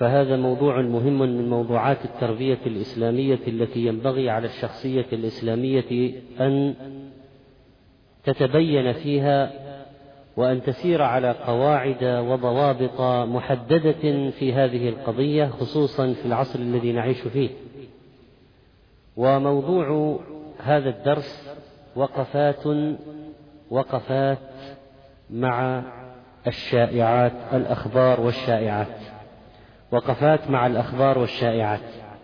فهذا موضوع مهم من موضوعات التربية الإسلامية التي ينبغي على الشخصية الإسلامية أن تتبين فيها وأن تسير على قواعد وضوابط محددة في هذه القضية، خصوصا في العصر الذي نعيش فيه. وموضوع هذا الدرس وقفات مع الشائعات، الأخبار والشائعات. وقفات مع الأخبار والشائعات.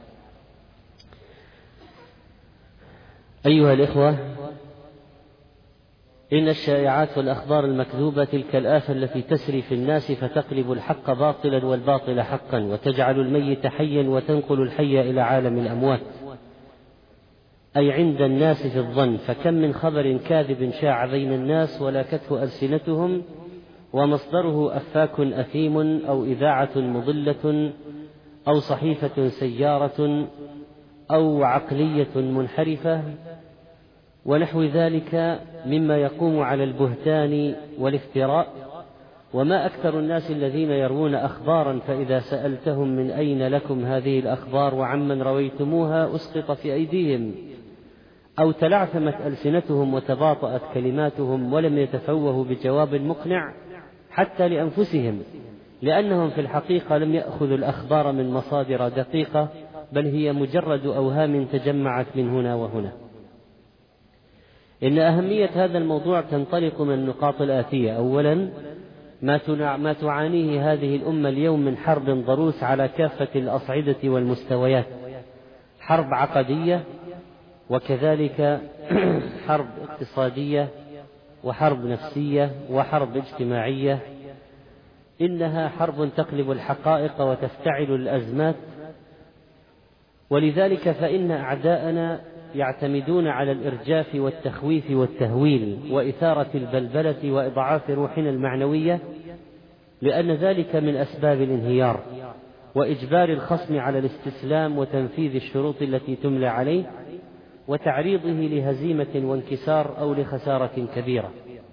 أيها الإخوة، إن الشائعات والأخبار المكذوبة تلك الآفة التي تسري في الناس، فتقلب الحق باطلا والباطل حقا، وتجعل الميت حيا وتنقل الحي إلى عالم الأموات، أي عند الناس في الظن. فكم من خبر كاذب شاع بين الناس ولكته ألسنتهم، ومصدره أفاك أثيم أو إذاعة مضلة أو صحيفة سيارة أو عقلية منحرفة ونحو ذلك مما يقوم على البهتان والافتراء. وما أكثر الناس الذين يروون أخبارا فإذا سألتهم من أين لكم هذه الأخبار وعمن رويتموها أسقط في أيديهم، أو تلعثمت ألسنتهم وتباطأت كلماتهم ولم يتفوهوا بجواب مقنع حتى لأنفسهم، لأنهم في الحقيقة لم يأخذوا الأخبار من مصادر دقيقة، بل هي مجرد أوهام تجمعت من هنا وهنا. إن أهمية هذا الموضوع تنطلق من النقاط الآتية. أولا، ما تعانيه هذه الأمة اليوم من حرب ضروس على كافة الأصعدة والمستويات، حرب عقدية، وكذلك حرب اقتصادية، وحرب نفسية، وحرب اجتماعية. إنها حرب تقلب الحقائق وتفتعل الأزمات، ولذلك فإن أعداءنا يعتمدون على الإرجاف والتخويف والتهويل وإثارة البلبلة وإضعاف روحنا المعنوية، لأن ذلك من أسباب الانهيار وإجبار الخصم على الاستسلام وتنفيذ الشروط التي تملى عليه، وتعريضه لهزيمة وانكسار أو لخسارة كبيرة.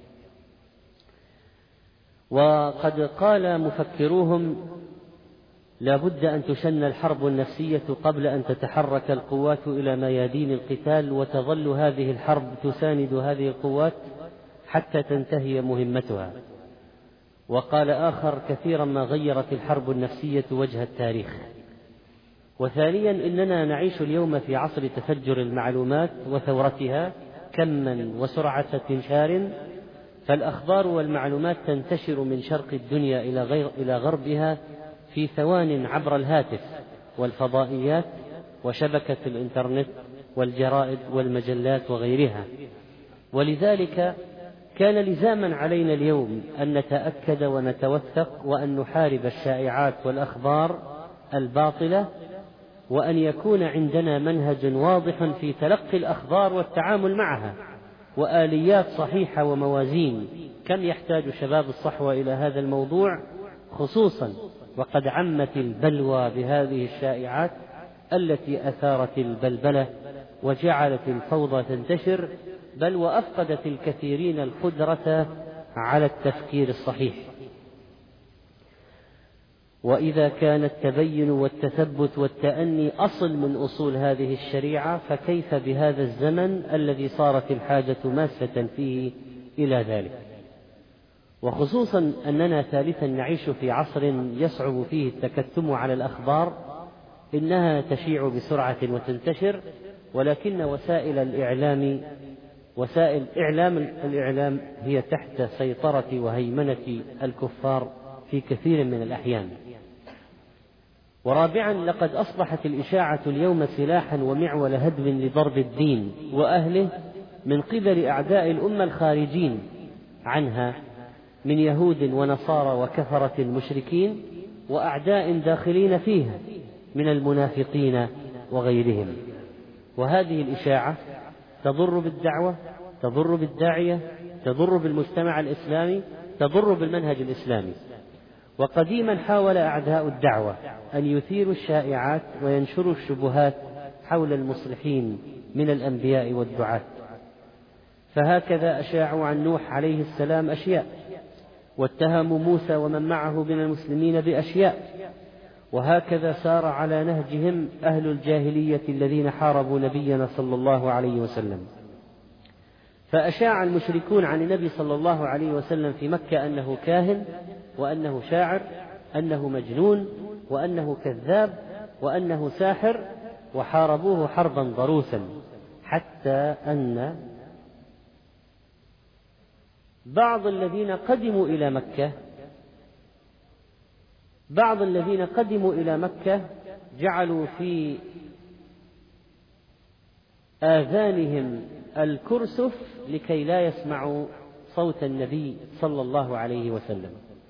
وقد قال مفكروهم: لا بد أن تشن الحرب النفسية قبل أن تتحرك القوات إلى ميادين القتال، وتظل هذه الحرب تساند هذه القوات حتى تنتهي مهمتها. وقال آخر: كثيرا ما غيرت الحرب النفسية وجه التاريخ. وثانيا، إننا نعيش اليوم في عصر تفجر المعلومات وثورتها كما وسرعة انتشار، فالأخبار والمعلومات تنتشر من شرق الدنيا إلى غربها في ثوان عبر الهاتف والفضائيات وشبكة الإنترنت والجرائد والمجلات وغيرها. ولذلك كان لزاما علينا اليوم أن نتأكد ونتوثق وأن نحارب الشائعات والأخبار الباطلة، وأن يكون عندنا منهج واضح في تلقي الأخبار والتعامل معها، وآليات صحيحة وموازين. كم يحتاج شباب الصحوة إلى هذا الموضوع خصوصا وقد عمت البلوى بهذه الشائعات التي أثارت البلبلة وجعلت الفوضى تنتشر، بل وأفقدت الكثيرين القدرة على التفكير الصحيح. وإذا كان التبين والتثبت والتأني أصل من أصول هذه الشريعة، فكيف بهذا الزمن الذي صارت الحاجة ماسة فيه إلى ذلك؟ وخصوصا أننا ثالثا نعيش في عصر يصعب فيه التكتم على الأخبار، إنها تشيع بسرعة وتنتشر، ولكن وسائل الإعلام هي تحت سيطرة وهيمنة الكفار في كثير من الأحيان. ورابعا، لقد أصبحت الإشاعة اليوم سلاحا ومعول هدم لضرب الدين وأهله من قبل أعداء الأمة الخارجين عنها من يهود ونصارى وكفرة المشركين، وأعداء داخلين فيها من المنافقين وغيرهم. وهذه الإشاعة تضر بالدعوة، تضر بالداعية، تضر بالمجتمع الإسلامي، تضر بالمنهج الإسلامي. وقديما حاول أعداء الدعوة أن يثيروا الشائعات وينشروا الشبهات حول المصلحين من الأنبياء والدعاة، فهكذا أشاعوا عن نوح عليه السلام أشياء، واتهموا موسى ومن معه من المسلمين بأشياء، وهكذا سار على نهجهم أهل الجاهلية الذين حاربوا نبينا صلى الله عليه وسلم. فأشاع المشركون عن النبي صلى الله عليه وسلم في مكة أنه كاهن، وأنه شاعر، أنه مجنون، وأنه كذاب، وأنه ساحر، وحاربوه حربا ضروسا، حتى أن بعض الذين قدموا إلى مكة جعلوا في آذانهم الكرسف لكي لا يسمعوا صوت النبي صلى الله عليه وسلم.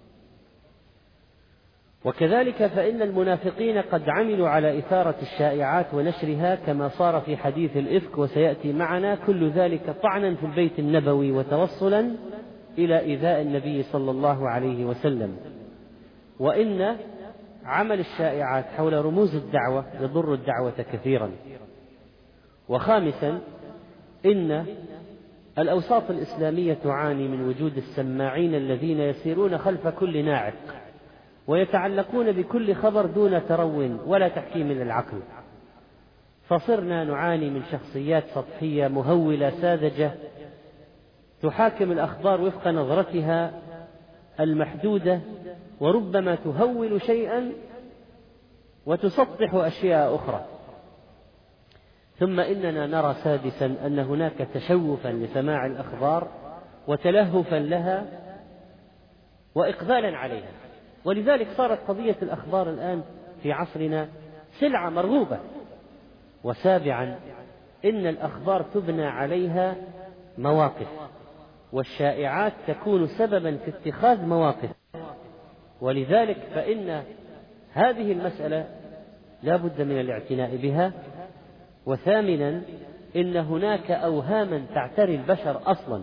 وكذلك فإن المنافقين قد عملوا على إثارة الشائعات ونشرها كما صار في حديث الإفك، وسيأتي معنا، كل ذلك طعنا في البيت النبوي وتوصلا إلى إيذاء النبي صلى الله عليه وسلم. وإن عمل الشائعات حول رموز الدعوة يضر الدعوة كثيرا. وخامسا، إن الأوساط الإسلامية تعاني من وجود السماعين الذين يسيرون خلف كل ناعق ويتعلقون بكل خبر دون ترو ولا تحكيم للعقل، فصرنا نعاني من شخصيات سطحية مهولة ساذجة تحاكم الأخبار وفق نظرتها المحدودة، وربما تهول شيئا وتسطح أشياء أخرى. ثم إننا نرى سادسا أن هناك تشوفا لسماع الأخبار وتلهفا لها وإقبالا عليها، ولذلك صارت قضية الأخبار الآن في عصرنا سلعة مرغوبة. وسابعا، إن الأخبار تبنى عليها مواقف، والشائعات تكون سببا في اتخاذ مواقف، ولذلك فإن هذه المسألة لا بد من الاعتناء بها. وثامنا، إن هناك أوهاما تعتري البشر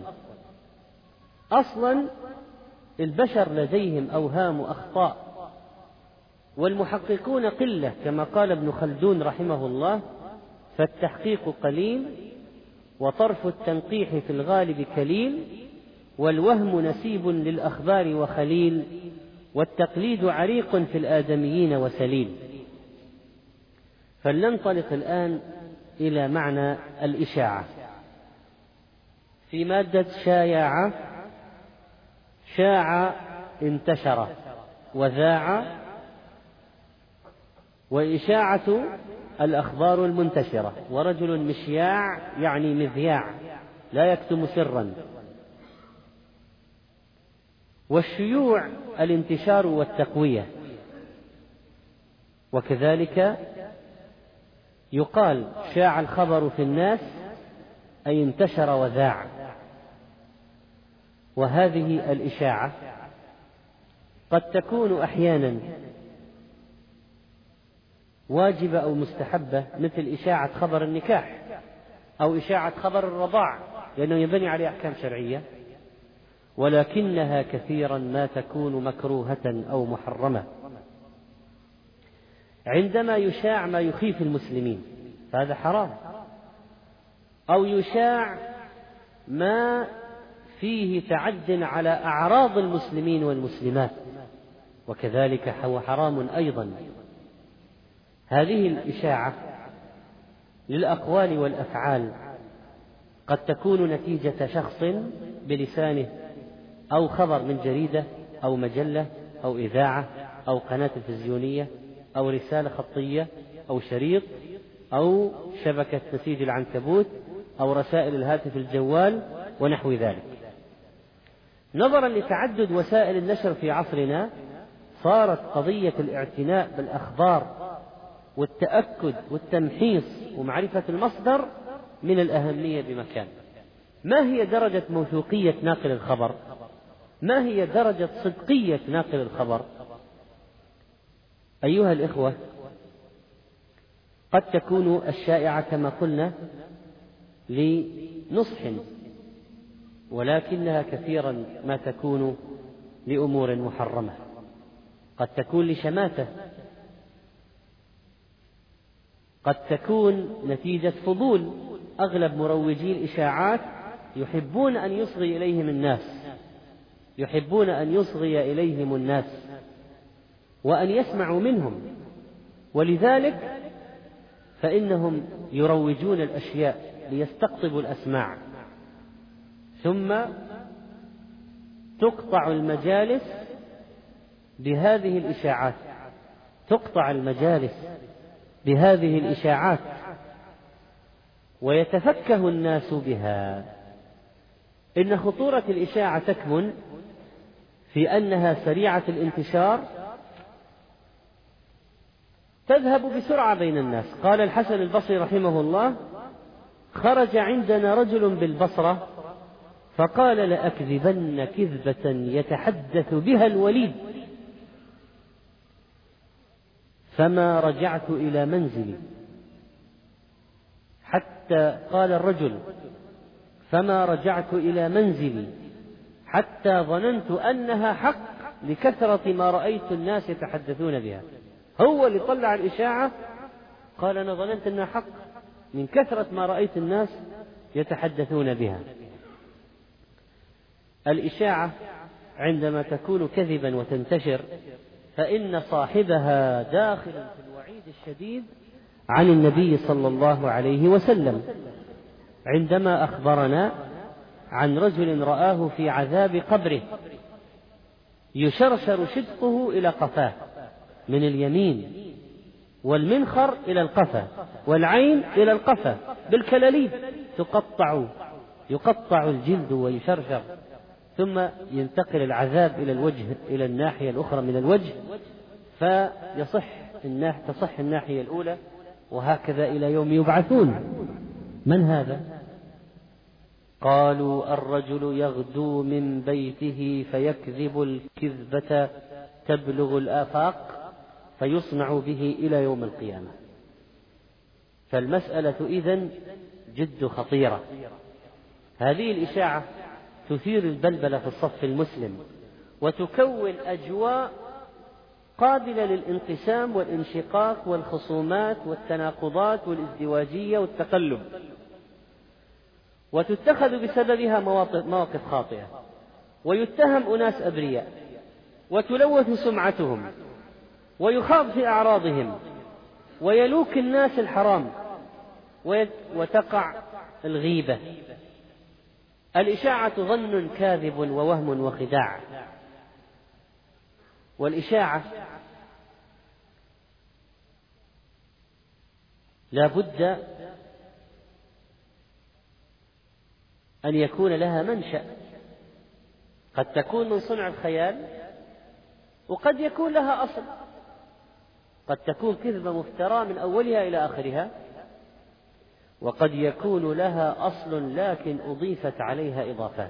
أصلا البشر لديهم أوهام وأخطاء، والمحققون قلة كما قال ابن خلدون رحمه الله: فالتحقيق قليل، وطرف التنقيح في الغالب كليل، والوهم نسيب للأخبار وخليل، والتقليد عريق في الآدميين وسليل. فلننطلق الآن إلى معنى الإشاعة في مادة شايعة: شاع انتشر، وذاع، وإشاعة الأخبار المنتشرة. ورجل مشياع يعني مذياع لا يكتم سرا. والشيوع الانتشار والتقوية. وكذلك يقال شاع الخبر في الناس أي انتشر وذاع. وهذه الإشاعة قد تكون أحيانا واجبة أو مستحبة، مثل إشاعة خبر النكاح أو إشاعة خبر الرضاع، لأنه ينبني عليه أحكام شرعية. ولكنها كثيرا ما تكون مكروهة أو محرمة. عندما يشاع ما يخيف المسلمين فهذا حرام، أو يشاع ما فيه تعد على أعراض المسلمين والمسلمات، وكذلك هو حرام أيضا. هذه الإشاعة للأقوال والأفعال قد تكون نتيجة شخص بلسانه، أو خبر من جريدة أو مجلة أو إذاعة أو قناة تلفزيونية أو رسالة خطية أو شريط أو شبكة نسيج العنكبوت أو رسائل الهاتف الجوال ونحو ذلك. نظرا لتعدد وسائل النشر في عصرنا، صارت قضية الاعتناء بالأخبار والتأكد والتمحيص ومعرفة المصدر من الأهمية بمكان. ما هي درجة موثوقية ناقل الخبر؟ ما هي درجة صدقية ناقل الخبر؟ أيها الإخوة، قد تكون الشائعة كما قلنا لنصح، ولكنها كثيرا ما تكون لأمور محرمة. قد تكون لشماتة، قد تكون نتيجة فضول. أغلب مروجي الإشاعات يحبون أن يصغي إليهم الناس وأن يسمعوا منهم، ولذلك فإنهم يروجون الأشياء ليستقطبوا الأسماع، ثم تقطع المجالس بهذه الإشاعات، تقطع المجالس بهذه الإشاعات ويتفكه الناس بها. إن خطورة الإشاعة تكمن في أنها سريعة الانتشار، تذهب بسرعة بين الناس. قال الحسن البصري رحمه الله: خرج عندنا رجل بالبصرة فقال: لأكذبن كذبة يتحدث بها الوليد، فما رجعت إلى منزلي حتى قال الرجل: فما رجعت إلى منزلي حتى ظننت أنها حق لكثرة ما رأيت الناس يتحدثون بها. هو اللي طلع الإشاعة، قال: أنا ظننت أنها حق من كثرة ما رأيت الناس يتحدثون بها. الإشاعة عندما تكون كذبا وتنتشر فإن صاحبها داخل في الوعيد الشديد عن النبي صلى الله عليه وسلم، عندما أخبرنا عن رجل رآه في عذاب قبره يشرشر شدقه إلى قفاه من اليمين، والمنخر إلى القفا، والعين إلى القفا بالكلاليب، يقطع الجلد ويشرشر، ثم ينتقل العذاب إلى الوجه، إلى الناحية الأخرى من الوجه، تصح الناحية الأولى، وهكذا إلى يوم يبعثون. من هذا؟ قالوا: الرجل يغدو من بيته فيكذب الكذبة تبلغ الآفاق فيصنع به إلى يوم القيامة. فالمسألة إذن جد خطيرة. هذه الإشاعة تثير البلبلة في الصف المسلم، وتكون أجواء قابلة للانقسام والانشقاق والخصومات والتناقضات والازدواجية والتقلب، وتتخذ بسببها مواقف خاطئة، ويتهم أناس أبرياء، وتلوث سمعتهم، ويخاض في أعراضهم، ويلوك الناس الحرام، وتقع الغيبة. الإشاعة ظن كاذب ووهم وخداع. والإشاعة لا بد أن يكون لها منشأ، قد تكون من صنع الخيال، وقد يكون لها أصل، قد تكون كذبة مفترى من أولها إلى آخرها، وقد يكون لها أصل لكن أضيفت عليها إضافات.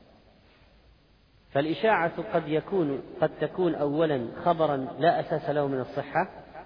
فالإشاعة قد تكون أولا خبرا لا أساس له من الصحة،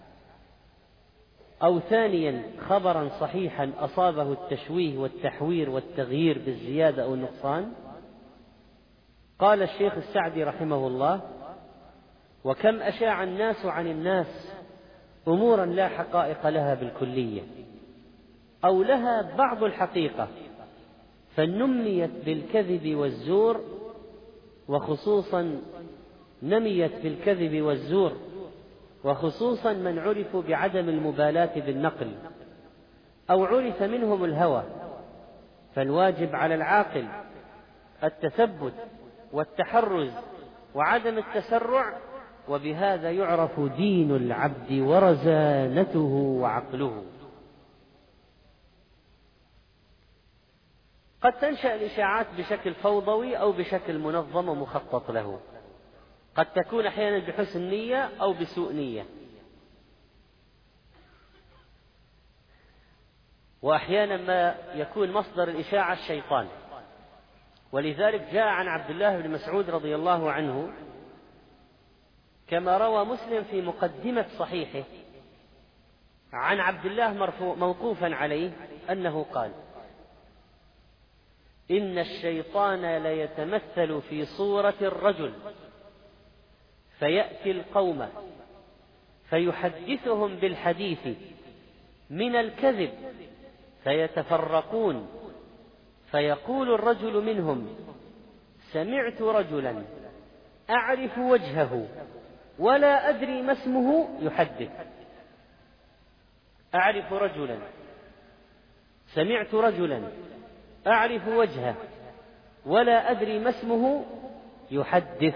أو ثانيا خبرا صحيحا أصابه التشويه والتحوير والتغيير بالزيادة أو النقصان. قال الشيخ السعدي رحمه الله: وكم أشاع الناس عن الناس أمورا لا حقائق لها بالكلية، أو لها بعض الحقيقة، فنميت بالكذب والزور، وخصوصا نميت بالكذب والزور، وخصوصا من عرفوا بعدم المبالاة بالنقل، أو عرف منهم الهوى. فالواجب على العاقل التثبت والتحرز وعدم التسرع، وبهذا يعرف دين العبد ورزانته وعقله. قد تنشأ الإشاعات بشكل فوضوي أو بشكل منظم ومخطط له، قد تكون أحيانا بحسن نية أو بسوء نية، وأحيانا ما يكون مصدر الإشاعة الشيطان. ولذلك جاء عن عبد الله بن مسعود رضي الله عنه كما روى مسلم في مقدمة صحيحه عن عبد الله موقوفا عليه أنه قال: إن الشيطان ليتمثل في صورة الرجل فيأتي القوم فيحدثهم بالحديث من الكذب فيتفرقون، فيقول الرجل منهم: سمعت رجلا أعرف وجهه ولا أدري ما اسمه يحدث، أعرف رجلا، سمعت رجلا، أعرف وجهه ولا أدري ما اسمه، يحدث.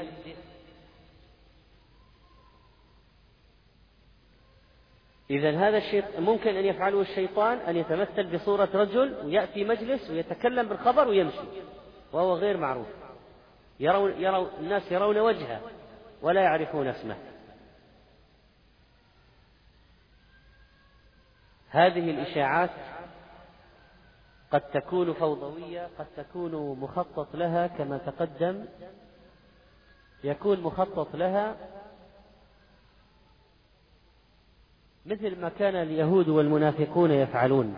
إذن هذا الشيء ممكن أن يفعله الشيطان، أن يتمثل بصورة رجل ويأتي مجلس ويتكلم بالخبر ويمشي وهو غير معروف، الناس يرون وجهه ولا يعرفون اسمه. هذه الإشاعات قد تكون فوضوية، قد تكون مخطط لها كما تقدم، يكون مخطط لها مثل ما كان اليهود والمنافقون يفعلون،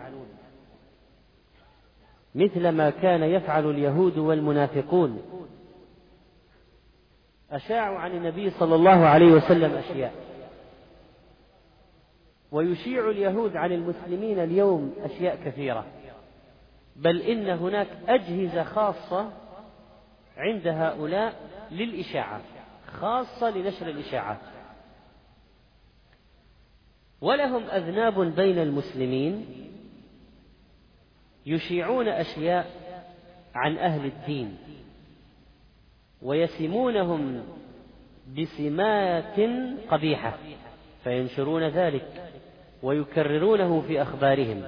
مثل ما كان يفعل اليهود والمنافقون. أشاعوا عن النبي صلى الله عليه وسلم أشياء، ويشيع اليهود عن المسلمين اليوم أشياء كثيرة، بل إن هناك أجهزة خاصة عند هؤلاء للإشاعات، خاصة لنشر الإشاعات، ولهم أذناب بين المسلمين يشيعون أشياء عن أهل الدين ويسمونهم بسمات قبيحة، فينشرون ذلك ويكررونه في أخبارهم،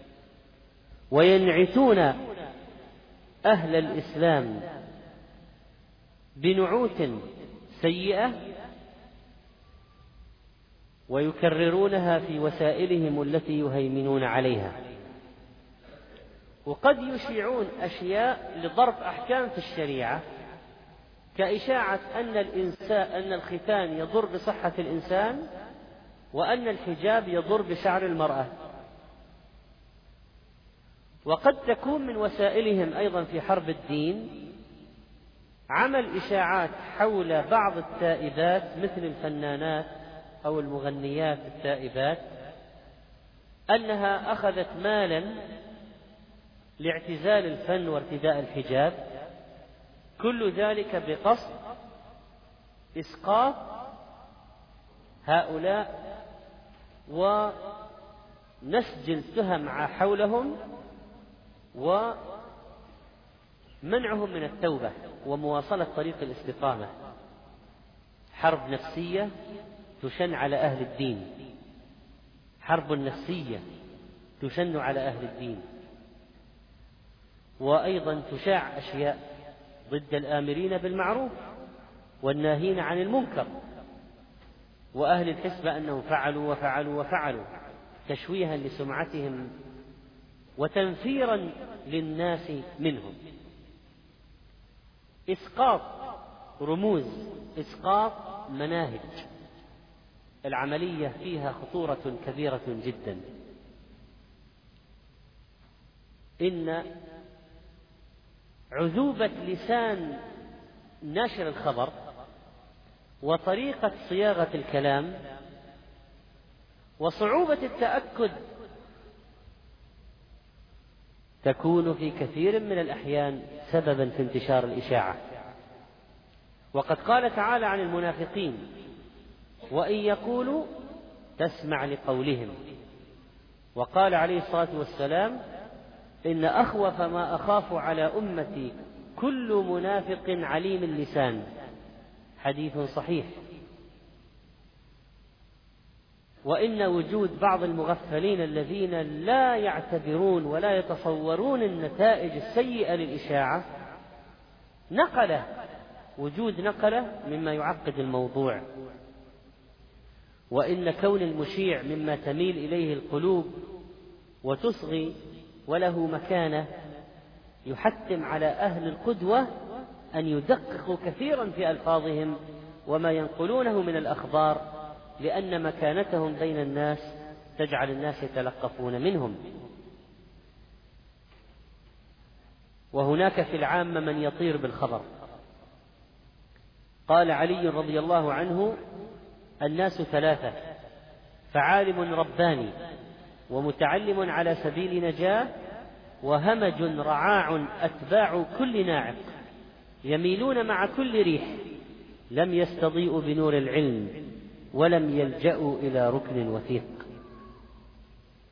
وينعتون أهل الإسلام بنعوت سيئة ويكررونها في وسائلهم التي يهيمنون عليها. وقد يشيعون أشياء لضرب أحكام في الشريعة، كإشاعة أن الختان يضر بصحة الإنسان، وأن الحجاب يضر بشعر المرأة. وقد تكون من وسائلهم أيضا في حرب الدين عمل إشاعات حول بعض التائبات مثل الفنانات أو المغنيات التائبات، أنها أخذت مالا لاعتزال الفن وارتداء الحجاب، كل ذلك بقصد إسقاط هؤلاء ونسج التهم حولهم ومنعهم من التوبة ومواصلة طريق الاستقامة. حرب نفسية تشن على أهل الدين، حرب نفسية تشن على أهل الدين. وأيضا تشاع أشياء ضد الآمرين بالمعروف والناهين عن المنكر، وأهل الحسبة أنهم فعلوا وفعلوا وفعلوا، تشويها لسمعتهم وتنفيرا للناس منهم. إسقاط رموز، إسقاط مناهج، العملية فيها خطورة كبيرة جدا. إن عذوبة لسان ناشر الخبر وطريقة صياغة الكلام وصعوبة التأكد تكون في كثير من الأحيان سببا في انتشار الإشاعة. وقد قال تعالى عن المنافقين: وإن يقولوا تسمع لقولهم. وقال عليه الصلاة والسلام: إن أخوف ما أخاف على أمتي كل منافق عليم اللسان. حديث صحيح. وإن وجود بعض المغفلين الذين لا يعتبرون ولا يتصورون النتائج السيئة للإشاعة وجود نقلة مما يعقد الموضوع. وإن كون المشيع مما تميل إليه القلوب وتصغي وله مكانة، يحتم على أهل القدوة أن يدققوا كثيرا في ألفاظهم وما ينقلونه من الأخبار، لأن مكانتهم بين الناس تجعل الناس يتلقفون منهم. وهناك في العامة من يطير بالخبر. قال علي رضي الله عنه: الناس ثلاثة: فعالم رباني، ومتعلم على سبيل نجاة، وهمج رعاع أتباع كل ناعق، يميلون مع كل ريح، لم يستضيئوا بنور العلم، ولم يلجأوا إلى ركن وثيق.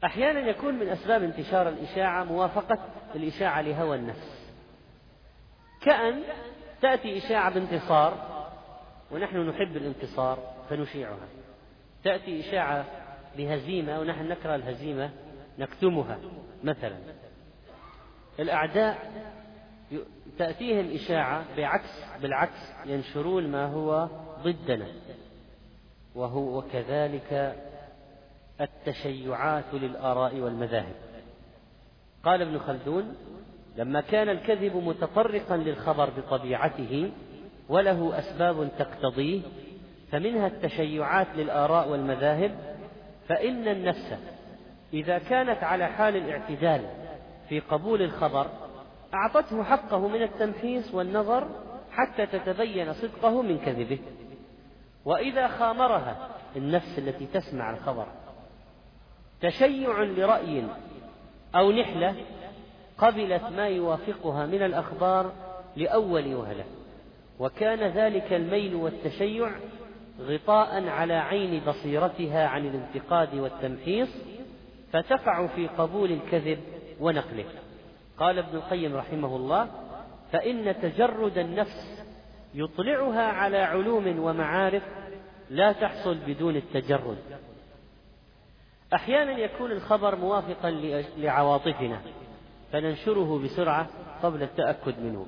أحيانا يكون من أسباب انتشار الإشاعة موافقة الإشاعة لهوى النفس، كأن تأتي إشاعة بانتصار ونحن نحب الانتصار فنشيعها، تأتي إشاعة بهزيمة ونحن نكره الهزيمة نكتمها. مثلا الأعداء تأتيهم إشاعة بالعكس ينشرون ما هو ضدنا، وهو كذلك التشيعات للآراء والمذاهب. قال ابن خلدون: لما كان الكذب متطرقا للخبر بطبيعته وله أسباب تقتضيه، فمنها التشيعات للآراء والمذاهب، فإن النفس إذا كانت على حال الاعتدال في قبول الخبر أعطته حقه من التمحيص والنظر حتى تتبين صدقه من كذبه. وإذا خامرها النفس التي تسمع الخبر تشيع لرأي أو نحلة، قبلت ما يوافقها من الأخبار لأول وهلة، وكان ذلك الميل والتشيع غطاء على عين بصيرتها عن الانتقاد والتمحيص، فتقع في قبول الكذب ونقله. قال ابن القيم رحمه الله: فإن تجرد النفس يطلعها على علوم ومعارف لا تحصل بدون التجرد. أحيانا يكون الخبر موافقا لعواطفنا فننشره بسرعة قبل التأكد منه.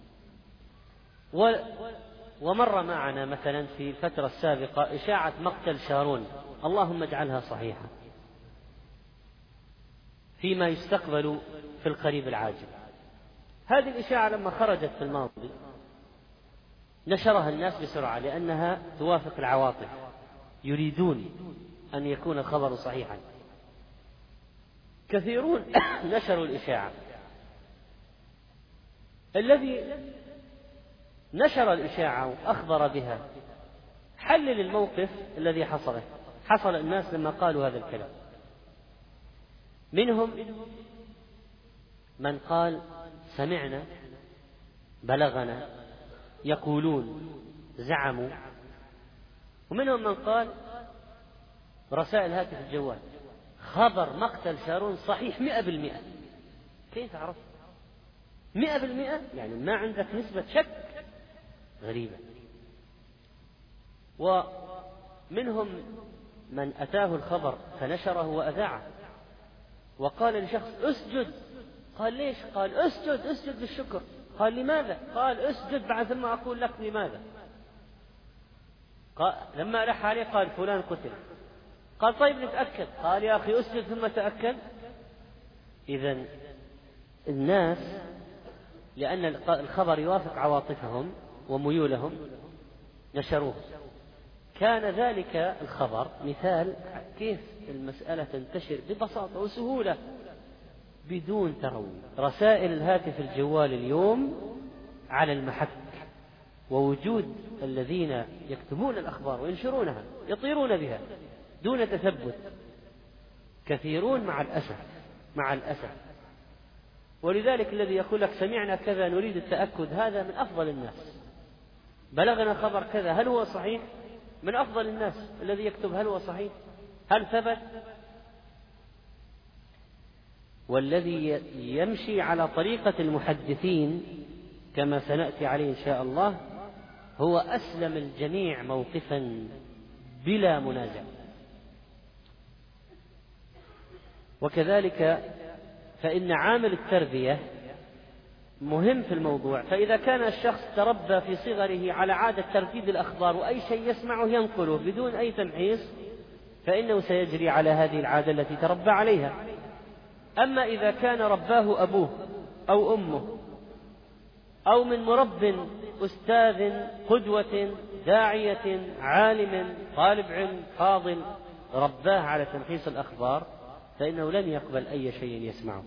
ومر معنا مثلا في الفترة السابقة إشاعة مقتل شارون، اللهم اجعلها صحيحة، فيما يستقبل في القريب العاجل. هذه الإشاعة لما خرجت في الماضي نشرها الناس بسرعة لأنها توافق العواطف، يريدون أن يكون الخبر صحيحا. كثيرون نشروا الإشاعة. الذي نشر الإشاعة وأخبر بها حلل الموقف الذي حصل الناس لما قالوا هذا الكلام. منهم من قال: سمعنا، بلغنا، يقولون، زعموا. ومنهم من قال رسائل هاتف الجوال: خبر مقتل شارون صحيح 100%. كيف عرفت 100%؟ يعني ما عندك نسبة شك؟ غريبة. ومنهم من أتاه الخبر فنشره وأذاعه وقال لشخص: اسجد. قال: ليش؟ قال: اسجد بالشكر. قال: لماذا؟ قال: اسجد بعد ثم أقول لك لماذا. لما ألح عليه قال: فلان قتل. قال: طيب نتأكد. قال: يا أخي اسجد ثم تأكد. إذن الناس لأن الخبر يوافق عواطفهم وميولهم نشروه. كان ذلك الخبر مثال كيف المسألة تنتشر ببساطة وسهولة بدون ترويج. رسائل الهاتف الجوال اليوم على المحك، ووجود الذين يكتبون الأخبار وينشرونها يطيرون بها دون تثبت كثيرون مع الأسف. ولذلك الذي يقول لك سمعنا كذا نريد التأكد، هذا من أفضل الناس. بلغنا خبر كذا، هل هو صحيح؟ من أفضل الناس الذي يكتب هل هو صحيح، هل ثبت. والذي يمشي على طريقة المحدثين كما سنأتي عليه إن شاء الله هو أسلم الجميع موقفا بلا منازع. وكذلك فإن عامل التربية مهم في الموضوع. فإذا كان الشخص تربى في صغره على عادة ترديد الأخبار وأي شيء يسمعه ينقله بدون أي تمحيص، فإنه سيجري على هذه العادة التي تربى عليها. أما إذا كان رباه أبوه أو أمه أو من مرب أستاذ قدوة داعية عالم طالب علم فاضل رباه على تمحيص الأخبار، فإنه لن يقبل أي شيء يسمعه.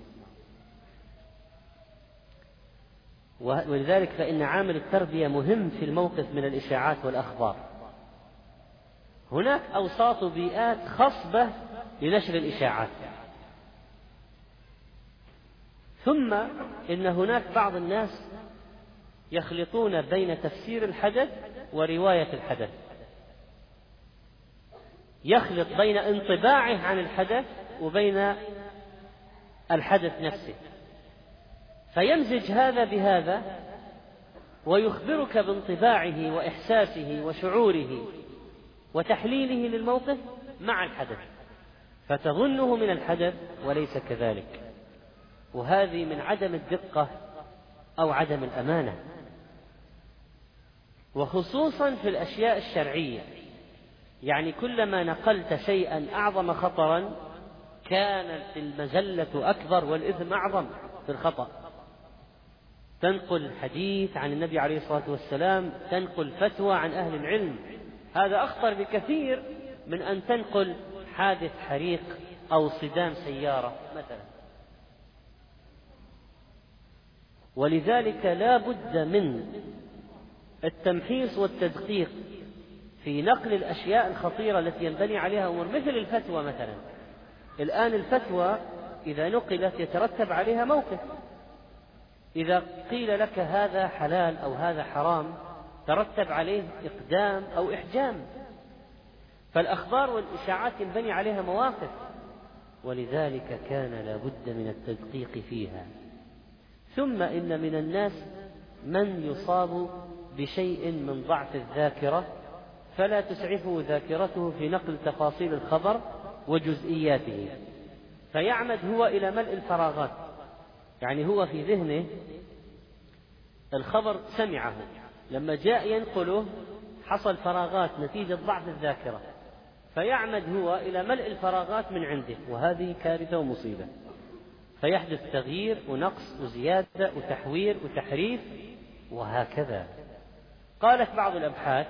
ولذلك فإن عامل التربية مهم في الموقف من الإشاعات والأخبار. هناك أوساط بيئات خصبة لنشر الإشاعات. ثم إن هناك بعض الناس يخلطون بين تفسير الحدث ورواية الحدث، يخلط بين انطباعه عن الحدث وبين الحدث نفسه، فيمزج هذا بهذا ويخبرك بانطباعه وإحساسه وشعوره وتحليله للموقف مع الحدث، فتظنه من الحدث وليس كذلك. وهذه من عدم الدقة أو عدم الأمانة، وخصوصا في الأشياء الشرعية. يعني كلما نقلت شيئا أعظم خطرا كانت المزلة أكبر والإثم أعظم في الخطأ. تنقل حديث عن النبي عليه الصلاة والسلام، تنقل فتوى عن أهل العلم، هذا أخطر بكثير من أن تنقل حادث حريق أو صدام سيارة مثلا. ولذلك لا بد من التمحيص والتدقيق في نقل الأشياء الخطيرة التي ينبني عليها أمور، مثل الفتوى مثلا. الآن الفتوى إذا نقلت يترتب عليها موقف، إذا قيل لك هذا حلال أو هذا حرام ترتب عليه إقدام أو إحجام، فالأخبار والإشاعات ينبني عليها مواقف، ولذلك كان لا بد من التدقيق فيها. ثم إن من الناس من يصاب بشيء من ضعف الذاكرة فلا تسعفه ذاكرته في نقل تفاصيل الخبر وجزئياته، فيعمد هو إلى ملء الفراغات. يعني هو في ذهنه الخبر سمعه، لما جاء ينقله حصل فراغات نتيجة ضعف الذاكرة، فيعمد هو إلى ملء الفراغات من عنده، وهذه كارثة ومصيبة. فيحدث تغيير ونقص وزيادة وتحوير وتحريف وهكذا. قالت بعض الأبحاث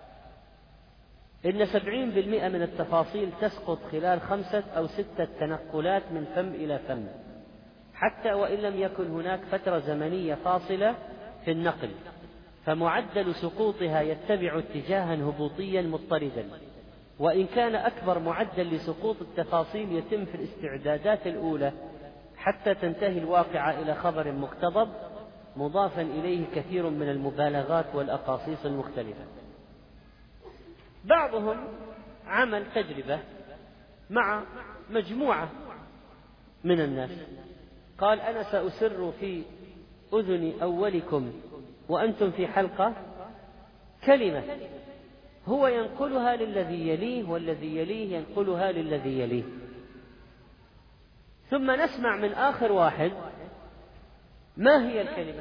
إن 70% من التفاصيل تسقط خلال 5 أو 6 تنقلات من فم إلى فم، حتى وإن لم يكن هناك فترة زمنية فاصلة في النقل، فمعدل سقوطها يتبع اتجاها هبوطيا مضطردا. وإن كان أكبر معدل لسقوط التفاصيل يتم في الاستعدادات الأولى حتى تنتهي الواقعة إلى خبر مقتضب، مضافا إليه كثير من المبالغات والأقاصيص المختلفة. بعضهم عمل تجربة مع مجموعة من الناس، قال أنا سأسر في أذن أولكم وأنتم في حلقة كلمة، هو ينقلها للذي يليه والذي يليه ينقلها للذي يليه، ثم نسمع من آخر واحد ما هي الكلمة.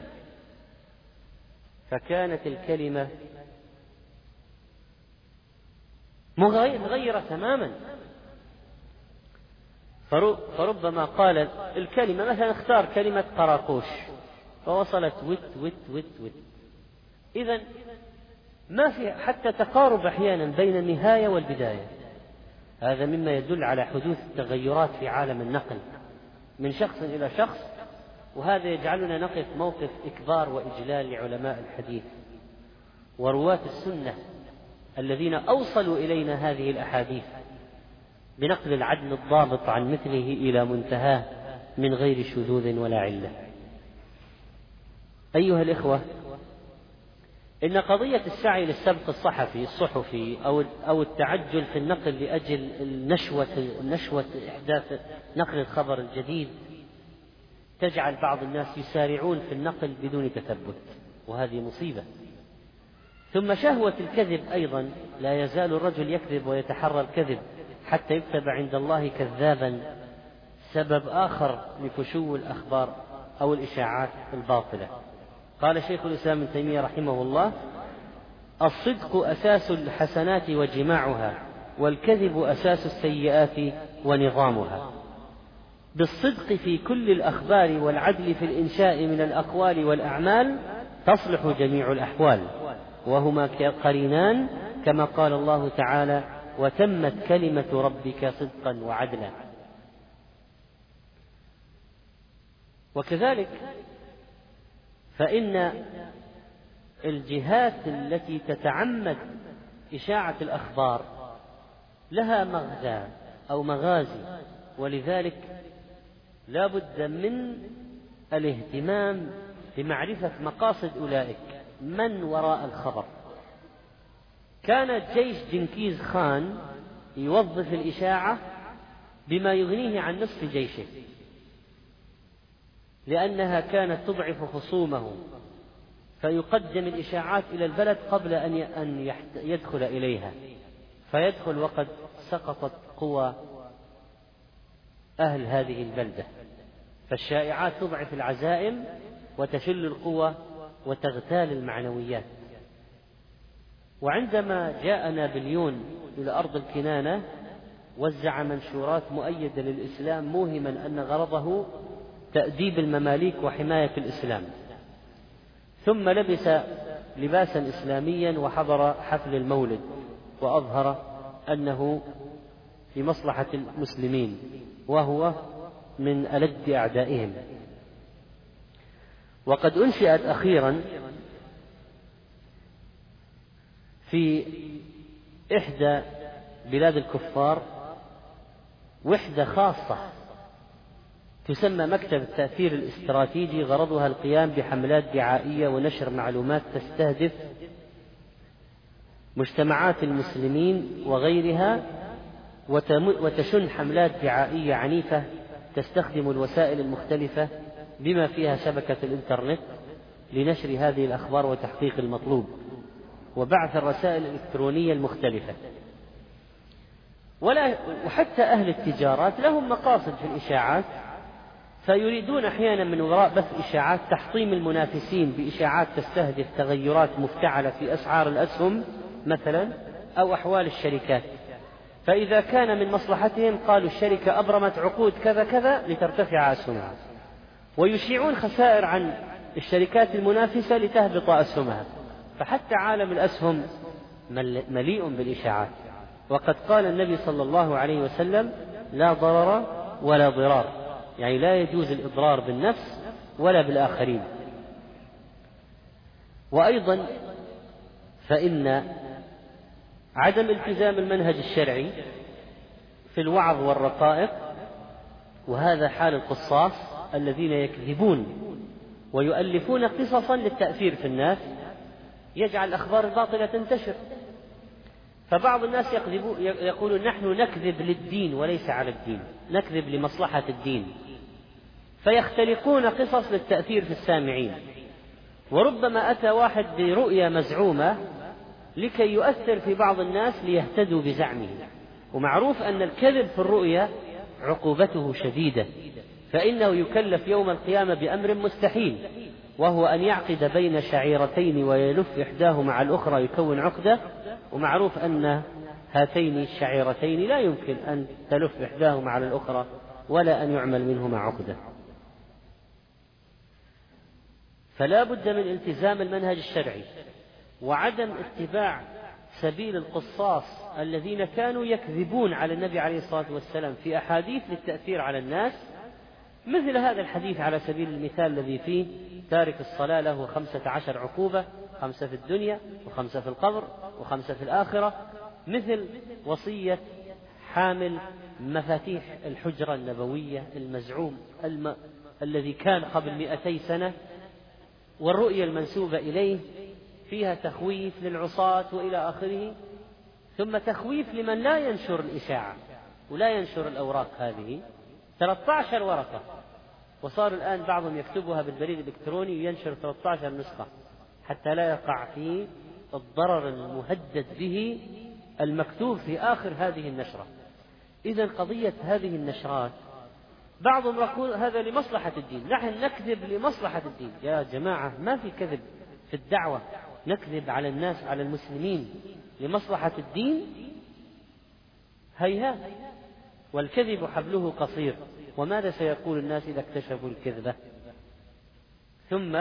فكانت الكلمة مغيرة تماما، فربما قال الكلمة مثلا اختار كلمة قراقوش فوصلت وت وت وت وت. إذن ما في حتى تقارب أحيانا بين النهاية والبداية. هذا مما يدل على حدوث تغيرات في عالم النقل من شخص إلى شخص، وهذا يجعلنا نقف موقف إكبار وإجلال لعلماء الحديث ورواة السنة الذين أوصلوا إلينا هذه الأحاديث بنقل العدل الضابط عن مثله إلى منتهاه من غير شذوذ ولا علة. أيها الإخوة، إن قضية السعي للسبق الصحفي أو التعجل في النقل لأجل نشوة إحداث نقل الخبر الجديد تجعل بعض الناس يسارعون في النقل بدون تثبت، وهذه مصيبة. ثم شهوة الكذب أيضا، لا يزال الرجل يكذب ويتحرى الكذب حتى يكتب عند الله كذابا، سبب آخر لفشو الأخبار أو الإشاعات الباطلة. قال شيخ الإسلام ابن تيمية رحمه الله: الصدق أساس الحسنات وجماعها، والكذب أساس السيئات ونظامها. بالصدق في كل الأخبار والعدل في الإنشاء من الأقوال والأعمال تصلح جميع الأحوال، وهما قرينان كما قال الله تعالى: وتمت كلمة ربك صدقا وعدلا. وكذلك فإن الجهات التي تتعمد إشاعة الأخبار لها مغزى أو مغازي، ولذلك لا بد من الاهتمام بمعرفة مقاصد أولئك، من وراء الخبر. كان جيش جنكيز خان يوظف الإشاعة بما يغنيه عن نصف جيشه، لأنها كانت تضعف خصومه، فيقدم الإشاعات إلى البلد قبل أن يدخل إليها، فيدخل وقد سقطت قوى أهل هذه البلدة. فالشائعات تضعف العزائم وتشل القوى وتغتال المعنويات. وعندما جاء نابليون إلى أرض الكنانة وزع منشورات مؤيدة للإسلام، موهما أن غرضه تأديب المماليك وحماية الإسلام، ثم لبس لباسا إسلاميا وحضر حفل المولد، وأظهر أنه في مصلحة المسلمين وهو من ألد أعدائهم. وقد أنشئت أخيرا في إحدى بلاد الكفار وحدة خاصة تسمى مكتب التأثير الاستراتيجي، غرضها القيام بحملات دعائية ونشر معلومات تستهدف مجتمعات المسلمين وغيرها، وتشن حملات دعائية عنيفة تستخدم الوسائل المختلفة بما فيها شبكة الإنترنت لنشر هذه الأخبار وتحقيق المطلوب وبعث الرسائل الإلكترونية المختلفة. وحتى أهل التجارات لهم مقاصد في الإشاعات، فيريدون أحيانا من وراء بث إشاعات تحطيم المنافسين بإشاعات تستهدف تغيرات مفتعلة في أسعار الأسهم مثلا أو أحوال الشركات. فإذا كان من مصلحتهم قالوا الشركة أبرمت عقود كذا كذا لترتفع أسهمها، ويشيعون خسائر عن الشركات المنافسة لتهبط أسهمها. فحتى عالم الأسهم مليء بالإشاعات. وقد قال النبي صلى الله عليه وسلم: لا ضرر ولا ضرار، يعني لا يجوز الإضرار بالنفس ولا بالآخرين. وأيضا فإن عدم التزام المنهج الشرعي في الوعظ والرقائق، وهذا حال القصاص الذين يكذبون ويؤلفون قصصا للتأثير في الناس، يجعل الأخبار الباطلة تنتشر. فبعض الناس يقولون نحن نكذب للدين وليس على الدين، نكذب لمصلحة الدين، فيختلقون قصص للتأثير في السامعين. وربما أتى واحد برؤية مزعومة لكي يؤثر في بعض الناس ليهتدوا بزعمه، ومعروف أن الكذب في الرؤيا عقوبته شديدة، فإنه يكلف يوم القيامة بأمر مستحيل، وهو أن يعقد بين شعيرتين ويلف إحداهما على الأخرى يكون عقدة، ومعروف أن هاتين الشعيرتين لا يمكن أن تلف إحداهما على الأخرى ولا أن يعمل منهما عقدة. فلا بد من التزام المنهج الشرعي وعدم اتباع سبيل القصاص الذين كانوا يكذبون على النبي عليه الصلاة والسلام في أحاديث للتأثير على الناس، مثل هذا الحديث على سبيل المثال الذي فيه تارك الصلاة له 15 عقوبة، 5 في الدنيا و5 في القبر و5 في الآخرة، مثل وصية حامل مفاتيح الحجرة النبوية المزعوم الذي كان قبل 200 سنة، والرؤية المنسوبة إليه فيها تخويف للعصاة وإلى آخره، ثم تخويف لمن لا ينشر الإشاعة ولا ينشر الأوراق هذه، 13 ورقة، وصار الآن بعضهم يكتبها بالبريد الإلكتروني وينشر 13 نسخة حتى لا يقع في الضرر المهدد به المكتوب في آخر هذه النشرة. إذن قضية هذه النشرات بعضهم يقول هذا لمصلحة الدين، نحن نكذب لمصلحة الدين. يا جماعة، ما في كذب في الدعوة، نكذب على الناس على المسلمين لمصلحة الدين؟ هيهات، والكذب حبله قصير، وماذا سيقول الناس إذا اكتشفوا الكذبة؟ ثم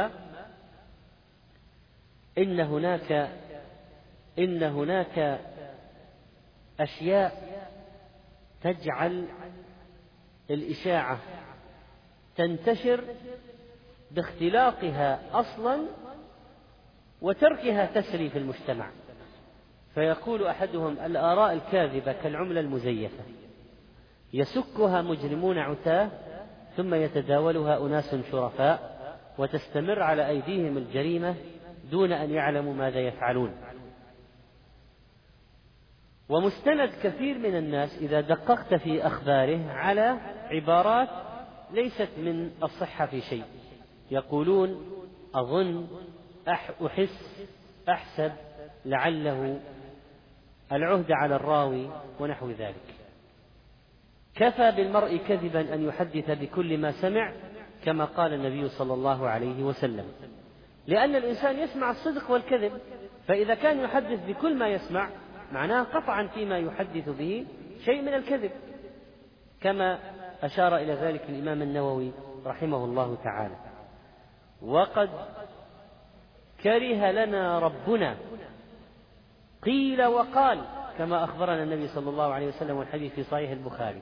إن هناك أشياء تجعل الإشاعة تنتشر باختلاقها أصلا وتركها تسري في المجتمع. فيقول أحدهم: الآراء الكاذبة كالعملة المزيفة، يسكها مجرمون عتاه ثم يتداولها أناس شرفاء، وتستمر على أيديهم الجريمة دون أن يعلموا ماذا يفعلون. ومستند كثير من الناس إذا دققت في أخباره على عبارات ليست من الصحة في شيء، يقولون أظن، أحس، أحسب، لعله، العهد على الراوي ونحو ذلك. كفى بالمرء كذبا أن يحدث بكل ما سمع، كما قال النبي صلى الله عليه وسلم، لأن الإنسان يسمع الصدق والكذب، فإذا كان يحدث بكل ما يسمع معناه قطعا فيما يحدث به شيء من الكذب، كما أشار إلى ذلك الإمام النووي رحمه الله تعالى. وقد كره لنا ربنا قيل وقال، كما أخبرنا النبي صلى الله عليه وسلم والحديث في صحيح البخاري،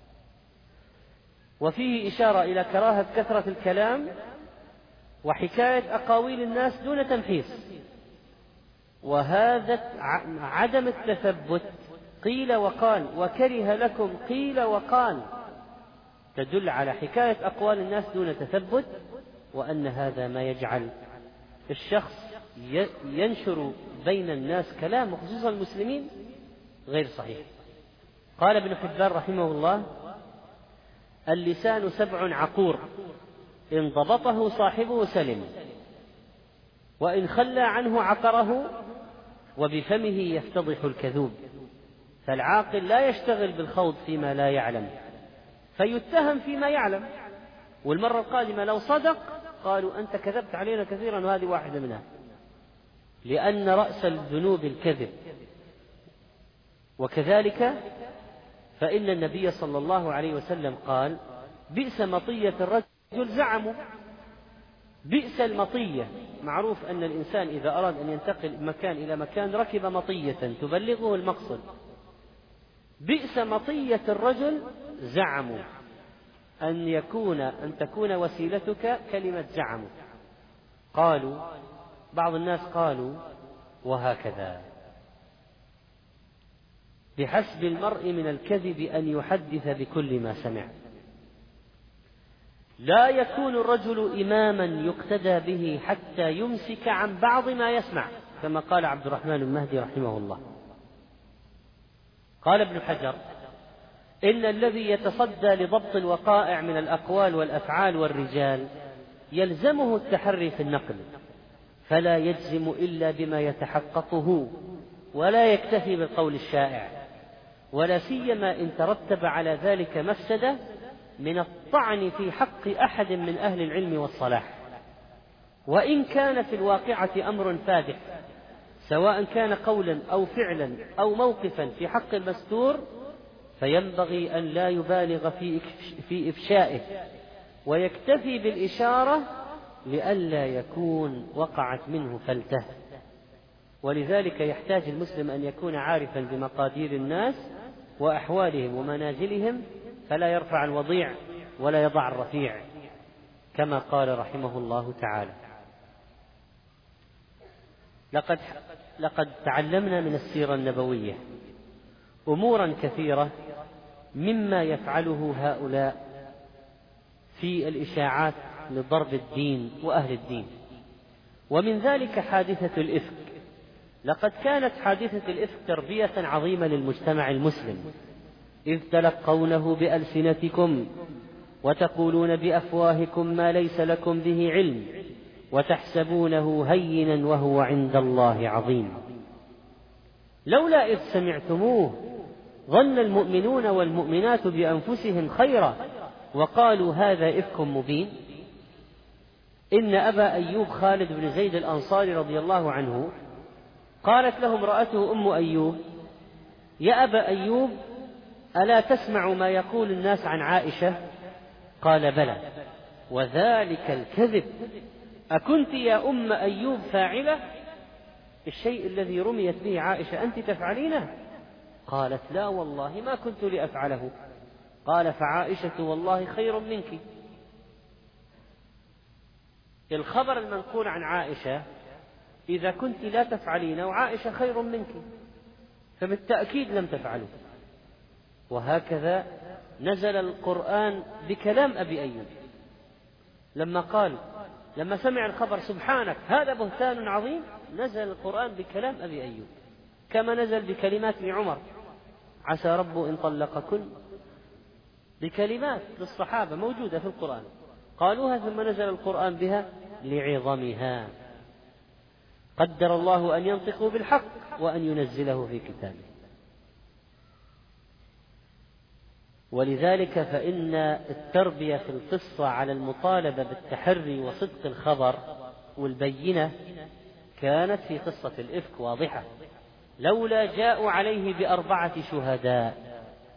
وفيه إشارة إلى كراهة كثرة الكلام وحكاية أقاويل الناس دون تمحيص، وهذا عدم التثبت، قيل وقال، وكره لكم قيل وقال، تدل على حكاية أقوال الناس دون تثبت، وأن هذا ما يجعل الشخص ينشر بين الناس كلام خصوصا المسلمين غير صحيح. قال ابن حبان رحمه الله: اللسان 7 عقور، إن ضبطه صاحبه سلم، وإن خلى عنه عقره، وبفمه يفتضح الكذوب. فالعاقل لا يشتغل بالخوض فيما لا يعلم فيتهم فيما يعلم، والمرة القادمة لو صدق قالوا أنت كذبت علينا كثيرا، وهذه واحدة منها، لأن رأس الذنوب الكذب. وكذلك فإن النبي صلى الله عليه وسلم قال: بئس مطية الرجل زعموا. بئس المطية، معروف أن الإنسان إذا أراد أن ينتقل من مكان إلى مكان ركب مطية تبلغه المقصد. بئس مطية الرجل زعموا، أن تكون وسيلتك كلمة زعموا. قالوا، بعض الناس قالوا: وهكذا. بحسب المرء من الكذب أن يحدث بكل ما سمع. لا يكون الرجل إماما يقتدى به حتى يمسك عن بعض ما يسمع، كما قال عبد الرحمن المهدي رحمه الله. قال ابن حجر: إن الذي يتصدى لضبط الوقائع من الأقوال والأفعال والرجال يلزمه التحري في النقل، فلا يجزم إلا بما يتحققه، ولا يكتفي بالقول الشائع، ولا سيما إن ترتب على ذلك مفسدة من الطعن في حق أحد من أهل العلم والصلاح. وإن كان في الواقعة أمر فادح، سواء كان قولا أو فعلا أو موقفا في حق المستور، فينبغي أن لا يبالغ في إفشائه، ويكتفي بالإشارة لئلا يكون وقعت منه فلتة. ولذلك يحتاج المسلم أن يكون عارفا بمقادير الناس وأحوالهم ومنازلهم، فلا يرفع الوضيع ولا يضع الرفيع، كما قال رحمه الله تعالى: لقد تعلمنا من السيرة النبوية أمورا كثيرة مما يفعله هؤلاء في الإشاعات لضرب الدين وأهل الدين، ومن ذلك حادثة الإفك. لقد كانت حادثة الإفك تربية عظيمة للمجتمع المسلم، إذ تلقونه بألسنتكم وتقولون بأفواهكم ما ليس لكم به علم، وتحسبونه هينا وهو عند الله عظيم. لولا إذ سمعتموه ظن المؤمنون والمؤمنات بأنفسهم خيرا وقالوا هذا إفك مبين. إن أبا أيوب خالد بن زيد الأنصاري رضي الله عنه قالت له امرأته أم أيوب: يا أبا أيوب، ألا تسمع ما يقول الناس عن عائشة؟ قال: بلى، وذلك الكذب. أكنت يا أم أيوب فاعلة؟ الشيء الذي رميت به عائشة أنت تفعلينه؟ قالت: لا والله ما كنت لأفعله. قال: فعائشة والله خير منك. الخبر المنقول عن عائشة إذا كنت لا تفعلين وعائشة خير منك، فبالتأكيد لم تفعله. وهكذا نزل القرآن بكلام أبي أيوب، لما سمع الخبر سبحانك هذا بهتان عظيم، نزل القرآن بكلام أبي أيوب كما نزل بكلمات لعمر: عسى رب إن طلقكن، بكلمات للصحابة موجودة في القرآن قالوها، ثم نزل القرآن بها لعظمها. قدر الله أن ينطقوا بالحق وأن ينزله في كتابه. ولذلك فإن التربية في القصة على المطالبة بالتحري وصدق الخبر والبينة كانت في قصة الإفك واضحة. لولا جاءوا عليه ب4 شهداء،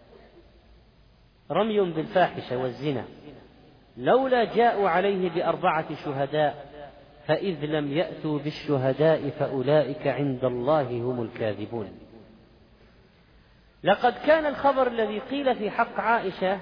رمي بالفاحشة والزنا، لولا جاءوا عليه ب4 شهداء فإذ لم يأتوا بالشهداء فأولئك عند الله هم الكاذبون. لقد كان الخبر الذي قيل في حق عائشة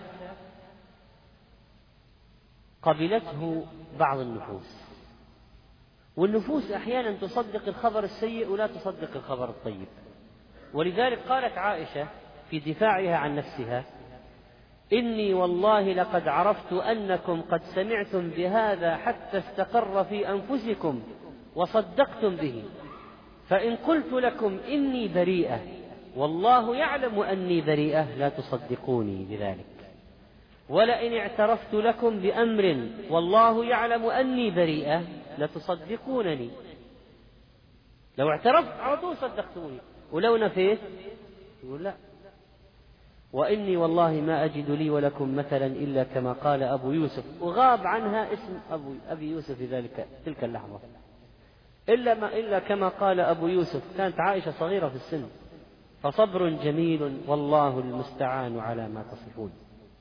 قبلته بعض النفوس، والنفوس أحيانا تصدق الخبر السيء ولا تصدق الخبر الطيب. ولذلك قالت عائشة في دفاعها عن نفسها: إني والله لقد عرفت أنكم قد سمعتم بهذا حتى استقر في أنفسكم وصدقتم به، فإن قلت لكم إني بريئة والله يعلم أني بريئة لا تصدقوني بذلك، ولئن اعترفت لكم بأمر والله يعلم أني بريئة لتصدقونني. لو اعترفت على طول صدقتوني، ولو نفيت يقول لا. وإني والله ما أجد لي ولكم مثلا إلا كما قال أبو يوسف، وغاب عنها اسم أبي يوسف في تلك اللحظة، إلا كما قال أبو يوسف. كانت عائشة صغيرة في السن، فصبر جميل والله المستعان على ما تصفون.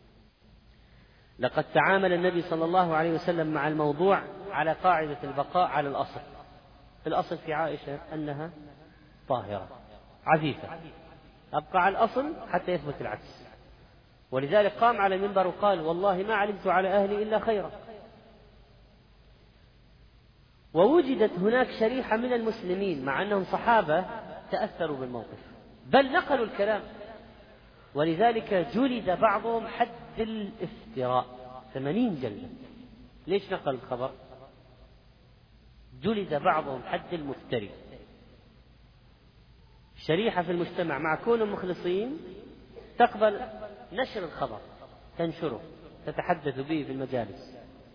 لقد تعامل النبي صلى الله عليه وسلم مع الموضوع على قاعدة البقاء على الأصل. الأصل في عائشة أنها طاهرة عفيفة، أبقى على الأصل حتى يثبت العكس. ولذلك قام على المنبر وقال: والله ما علمت على أهلي إلا خيرا. ووجدت هناك شريحة من المسلمين مع أنهم صحابة تأثروا بالموقف، بل نقلوا الكلام. ولذلك جلد بعضهم حد الافتراء 80 جلدة. ليش نقل الخبر؟ جلد بعضهم حد المفتري. شريحة في المجتمع مع كونهم مخلصين تقبل نشر الخبر، تنشره، تتحدث به في المجالس.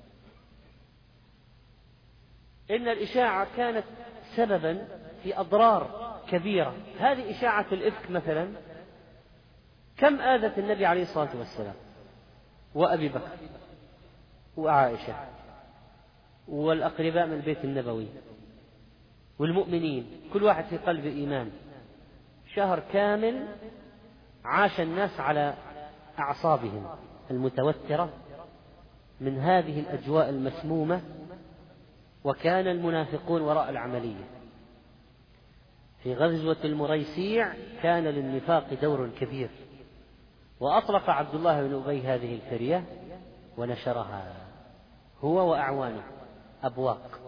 إن الإشاعة كانت سببا في أضرار كبيرة. هذه إشاعة الإفك مثلا كم آذت النبي عليه الصلاة والسلام وأبي بكر وعائشة والأقرباء من البيت النبوي والمؤمنين، كل واحد في قلب إيمان. شهر كامل عاش الناس على أعصابهم المتوترة من هذه الأجواء المسمومة، وكان المنافقون وراء العملية. في غزوة المريسيع كان للنفاق دور كبير، وأطلق عبد الله بن أبي هذه الفرية ونشرها هو وأعوانه أبواق.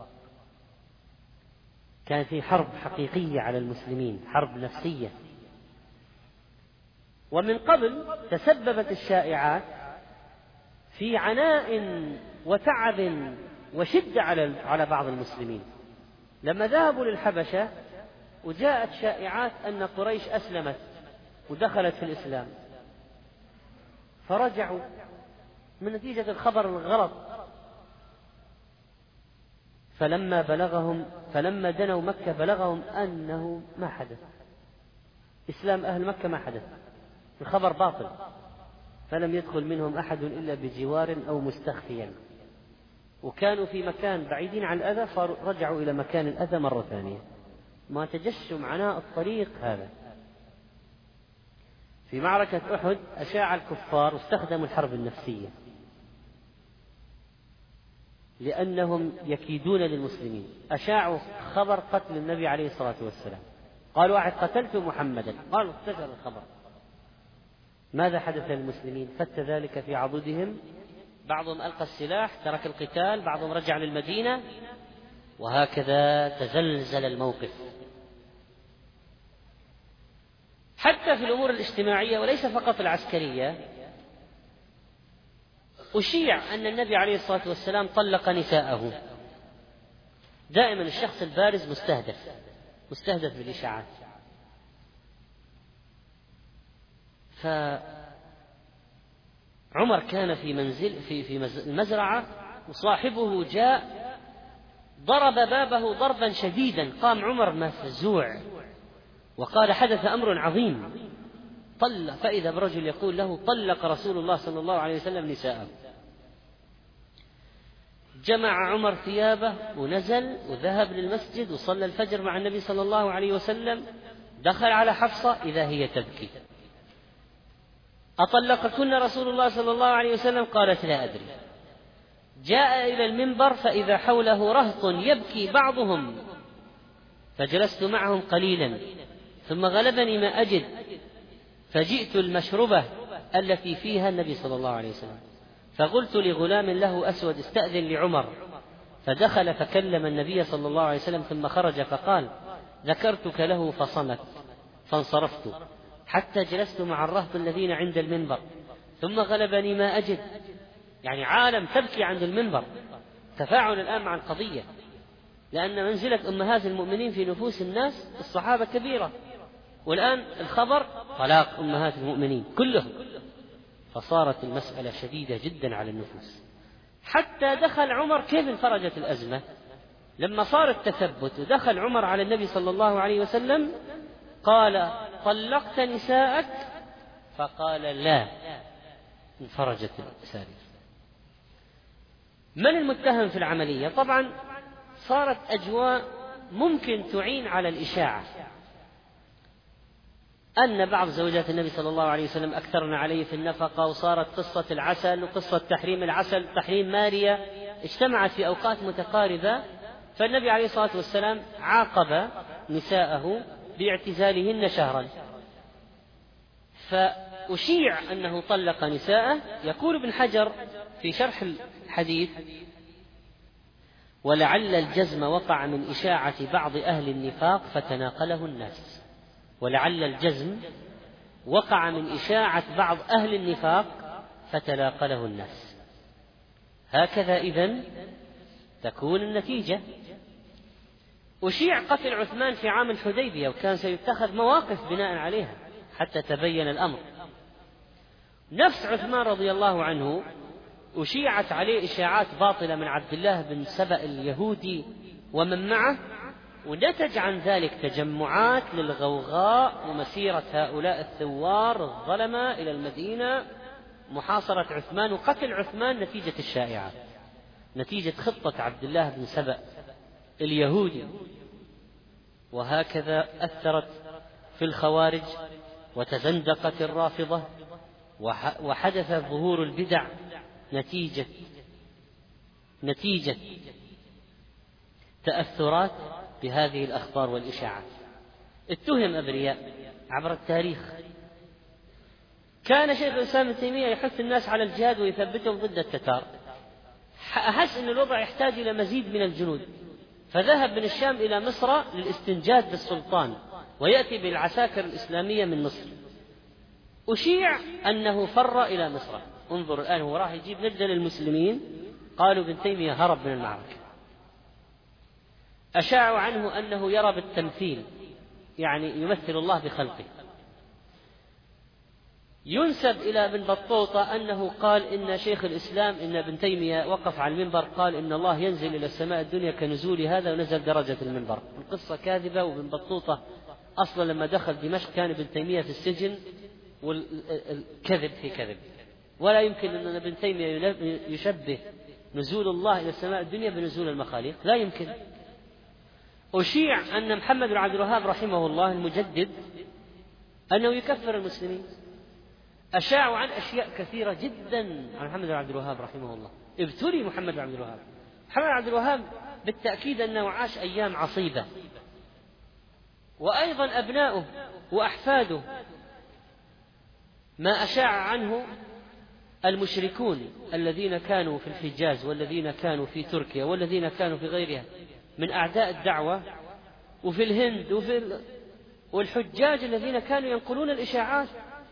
كان في حرب حقيقية على المسلمين، حرب نفسية. ومن قبل تسببت الشائعات في عناء وتعب وشدة على بعض المسلمين. لما ذهبوا للحبشة وجاءت شائعات أن قريش أسلمت ودخلت في الإسلام، فرجعوا من نتيجة الخبر الغلط. فلما دنوا مكة بلغهم أنه ما حدث، إسلام أهل مكة ما حدث، الخبر باطل. فلم يدخل منهم أحد إلا بجوار أو مستخفيا، وكانوا في مكان بعيدين عن الأذى، فرجعوا إلى مكان الأذى مرة ثانية. ما تجشم عناء الطريق هذا. في معركة أحد أشاع الكفار واستخدموا الحرب النفسية لأنهم يكيدون للمسلمين. أشاعوا خبر قتل النبي عليه الصلاة والسلام، قالوا: واحد قتلت محمدا. قالوا: انتشر الخبر. ماذا حدث للمسلمين؟ فت ذلك في عضدهم، بعضهم ألقى السلاح ترك القتال، بعضهم رجع للمدينة، وهكذا تزلزل الموقف. حتى في الأمور الاجتماعية وليس فقط العسكرية، أشيع أن النبي عليه الصلاة والسلام طلق نساءه. دائما الشخص البارز مستهدف بالإشاعات. فعمر كان في منزل في المزرعة، وصاحبه جاء ضرب بابه ضربا شديدا. قام عمر مفزوع وقال: حدث أمر عظيم. فإذا برجل يقول له: طلق رسول الله صلى الله عليه وسلم نساءه. جمع عمر ثيابه ونزل وذهب للمسجد وصلى الفجر مع النبي صلى الله عليه وسلم. دخل على حفصة إذا هي تبكي: أطلقكن رسول الله صلى الله عليه وسلم؟ قالت: لا أدري. جاء إلى المنبر فإذا حوله رهط يبكي بعضهم، فجلست معهم قليلا ثم غلبني ما أجد، فجئت المشربة التي فيها النبي صلى الله عليه وسلم، فقلت لغلام له أسود: استأذن لعمر. فدخل فكلم النبي صلى الله عليه وسلم ثم خرج فقال: ذكرتك له فصمت، فانصرفت حتى جلست مع الرهط الذين عند المنبر، ثم غلبني ما أجد. يعني عالم تبكي عند المنبر، تفاعل الآن مع القضية، لأن منزلة أمهات المؤمنين في نفوس الناس الصحابة كبيرة، والآن الخبر طلاق أمهات المؤمنين كلهم، فصارت المسألة شديدة جدا على النفوس. حتى دخل عمر، كيف انفرجت الأزمة؟ لما صار التثبت ودخل عمر على النبي صلى الله عليه وسلم قال: طلقت نساءك؟ فقال: لا. انفرجت الأسارير. من المتهم في العملية؟ طبعا صارت أجواء ممكن تعين على الإشاعة، أن بعض زوجات النبي صلى الله عليه وسلم أكثرن عليه في النفقة، وصارت قصة العسل وقصة تحريم العسل، تحريم ماريا، اجتمعت في أوقات متقاربة. فالنبي عليه الصلاة والسلام عاقب نساءه باعتزالهن شهرا، فأشيع أنه طلق نساءه. يقول ابن حجر في شرح الحديث: ولعل الجزم وقع من إشاعة بعض أهل النفاق فتناقله الناس. ولعل الجزم وقع من إشاعة بعض أهل النفاق فتناقله الناس. هكذا إذن تكون النتيجة. أشيع قتل عثمان في عام الحديبية، وكان سيتخذ مواقف بناء عليها حتى تبين الأمر. نفس عثمان رضي الله عنه أشيعت عليه إشاعات باطلة من عبد الله بن سبأ اليهودي ومن معه، ونتج عن ذلك تجمعات للغوغاء ومسيرة هؤلاء الثوار الظلمة إلى المدينة، محاصرة عثمان وقتل عثمان نتيجة الشائعات، نتيجة خطة عبد الله بن سبأ اليهودي. وهكذا أثرت في الخوارج وتزندقت الرافضة، وحدث ظهور البدع نتيجة تأثرات بهذه الأخبار والإشاعات. اتهم أبرياء عبر التاريخ. كان شيخ الإسلام ابن تيمية يحث الناس على الجهاد ويثبتهم ضد التتار، أحس أن الوضع يحتاج إلى مزيد من الجنود، فذهب من الشام إلى مصر للاستنجاد بالسلطان، ويأتي بالعساكر الإسلامية من مصر. أشيع أنه فر إلى مصر. انظر الآن، هو راح يجيب ندى للمسلمين، قالوا ابن تيمية هرب من المعركة. أشاعوا عنه أنه يرى بالتمثيل، يعني يمثل الله بخلقه. ينسب إلى ابن بطوطة أنه قال إن شيخ الإسلام إن ابن تيمية وقف على المنبر قال إن الله ينزل إلى السماء الدنيا كنزول هذا ونزل درجة المنبر. القصة كاذبة، وابن بطوطة أصلا لما دخل دمشق كان ابن تيمية في السجن، والكذب في كذب. ولا يمكن أن ابن تيمية يشبه نزول الله إلى السماء الدنيا بنزول المخاليق، لا يمكن. أشيع أن محمد بن عبد الوهاب رحمه الله المجدد أنه يكفر المسلمين. أشاعوا عن أشياء كثيرة جدا عن محمد بن عبد الوهاب رحمه الله. ابتلي محمد بن عبد الوهاب. محمد بن عبد الوهاب بالتأكيد أنه عاش أيام عصيبة، وأيضا أبناؤه وأحفاده. ما أشاع عنه المشركون الذين كانوا في الحجاز والذين كانوا في تركيا والذين كانوا في غيرها من أعداء الدعوة، وفي الهند والحجاج الذين كانوا ينقلون الإشاعات،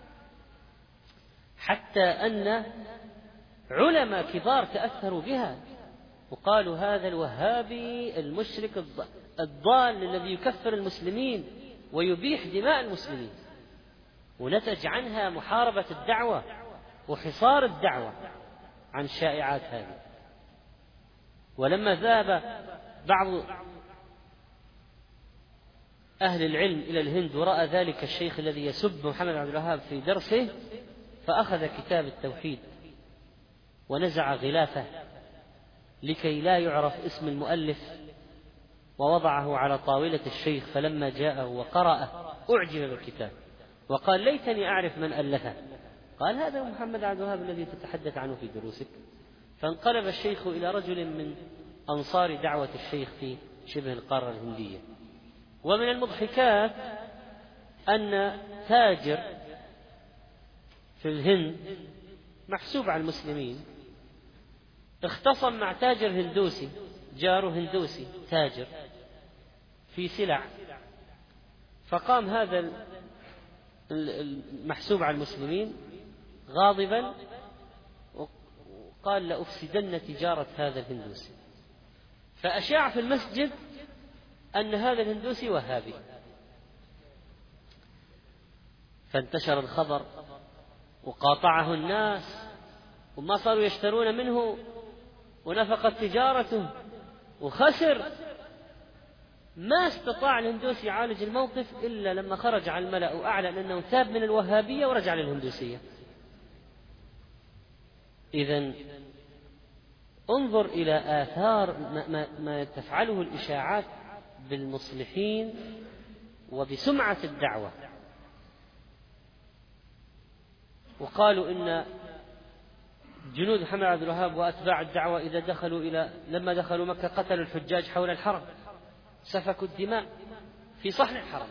حتى أن علماء كبار تأثروا بها وقالوا هذا الوهابي المشرك الضال الذي يكفر المسلمين ويبيح دماء المسلمين. ونتج عنها محاربة الدعوة وحصار الدعوة عن الشائعات هذه. ولما ذهب بعض أهل العلم إلى الهند ورأى ذلك الشيخ الذي يسب محمد عبد الوهاب في درسه، فأخذ كتاب التوحيد ونزع غلافه لكي لا يعرف اسم المؤلف، ووضعه على طاولة الشيخ، فلما جاءه وقرأه أعجب بالكتاب وقال: ليتني أعرف من ألفه. قال: هذا محمد عبد الوهاب الذي تتحدث عنه في دروسك. فانقلب الشيخ إلى رجل من أنصار دعوة الشيخ في شبه القارة الهندية. ومن المضحكات أن تاجر في الهند محسوب على المسلمين اختصم مع تاجر هندوسي، جاره هندوسي تاجر في سلع، فقام هذا المحسوب على المسلمين غاضبا وقال: لأفسدن تجارة هذا الهندوسي. فأشاع في المسجد أن هذا الهندوسي وهابي، فانتشر الخبر وقاطعه الناس وما صاروا يشترون منه ونفقت تجارته وخسر. ما استطاع الهندوسي يعالج الموقف إلا لما خرج على الملأ وأعلن أنه تاب من الوهابية ورجع للهندوسية. إذن انظر إلى آثار ما تفعله الإشاعات بالمصلحين وبسمعة الدعوة. وقالوا إن جنود محمد عبد الوهاب وأتباع الدعوة لما دخلوا مكة قتلوا الحجاج حول الحرم، سفكوا الدماء في صحن الحرم.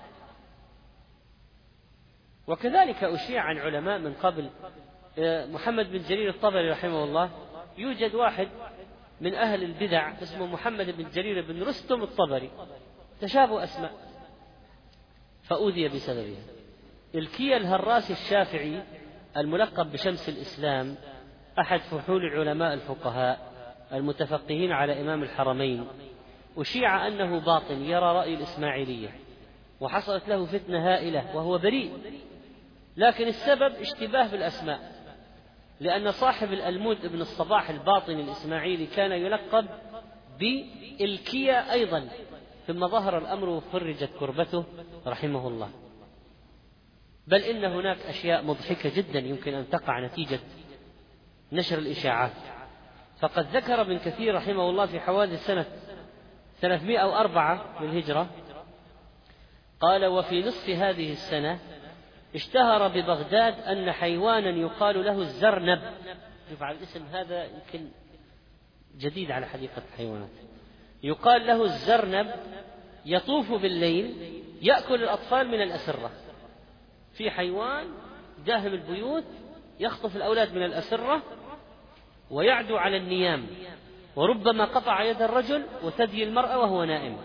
وكذلك أشيع عن علماء من قبل، محمد بن جرير الطبري رحمه الله، يوجد واحد من أهل البدع اسمه محمد بن جرير بن رستم الطبري، تشابه أسماء، فأوذي بسببها. الكي الهراسي الشافعي الملقب بشمس الإسلام، أحد فحول العلماء الفقهاء المتفقهين على إمام الحرمين، أشيع أنه باطن يرى رأي الإسماعيلية، وحصلت له فتنة هائلة وهو بريء، لكن السبب اشتباه بالأسماء، لأن صاحب الألمود ابن الصباح الباطني الإسماعيلي كان يلقب بالكيا أيضا، ثم ظهر الأمر وفرجت كربته رحمه الله. بل إن هناك أشياء مضحكة جدا يمكن أن تقع نتيجة نشر الإشاعات. فقد ذكر ابن كثير رحمه الله في حوادث سنة 304 للهجرة، قال: وفي نصف هذه السنة اشتهر ببغداد أن حيوانا يقال له الزرنب. شوف على الاسم هذا يمكن جديد على حديقة الحيوانات. يقال له الزرنب يطوف بالليل يأكل الأطفال من الأسرة. في حيوان داهم البيوت يخطف الأولاد من الأسرة ويعدو على النيام، وربما قطع يد الرجل وثدي المرأة وهو نائم.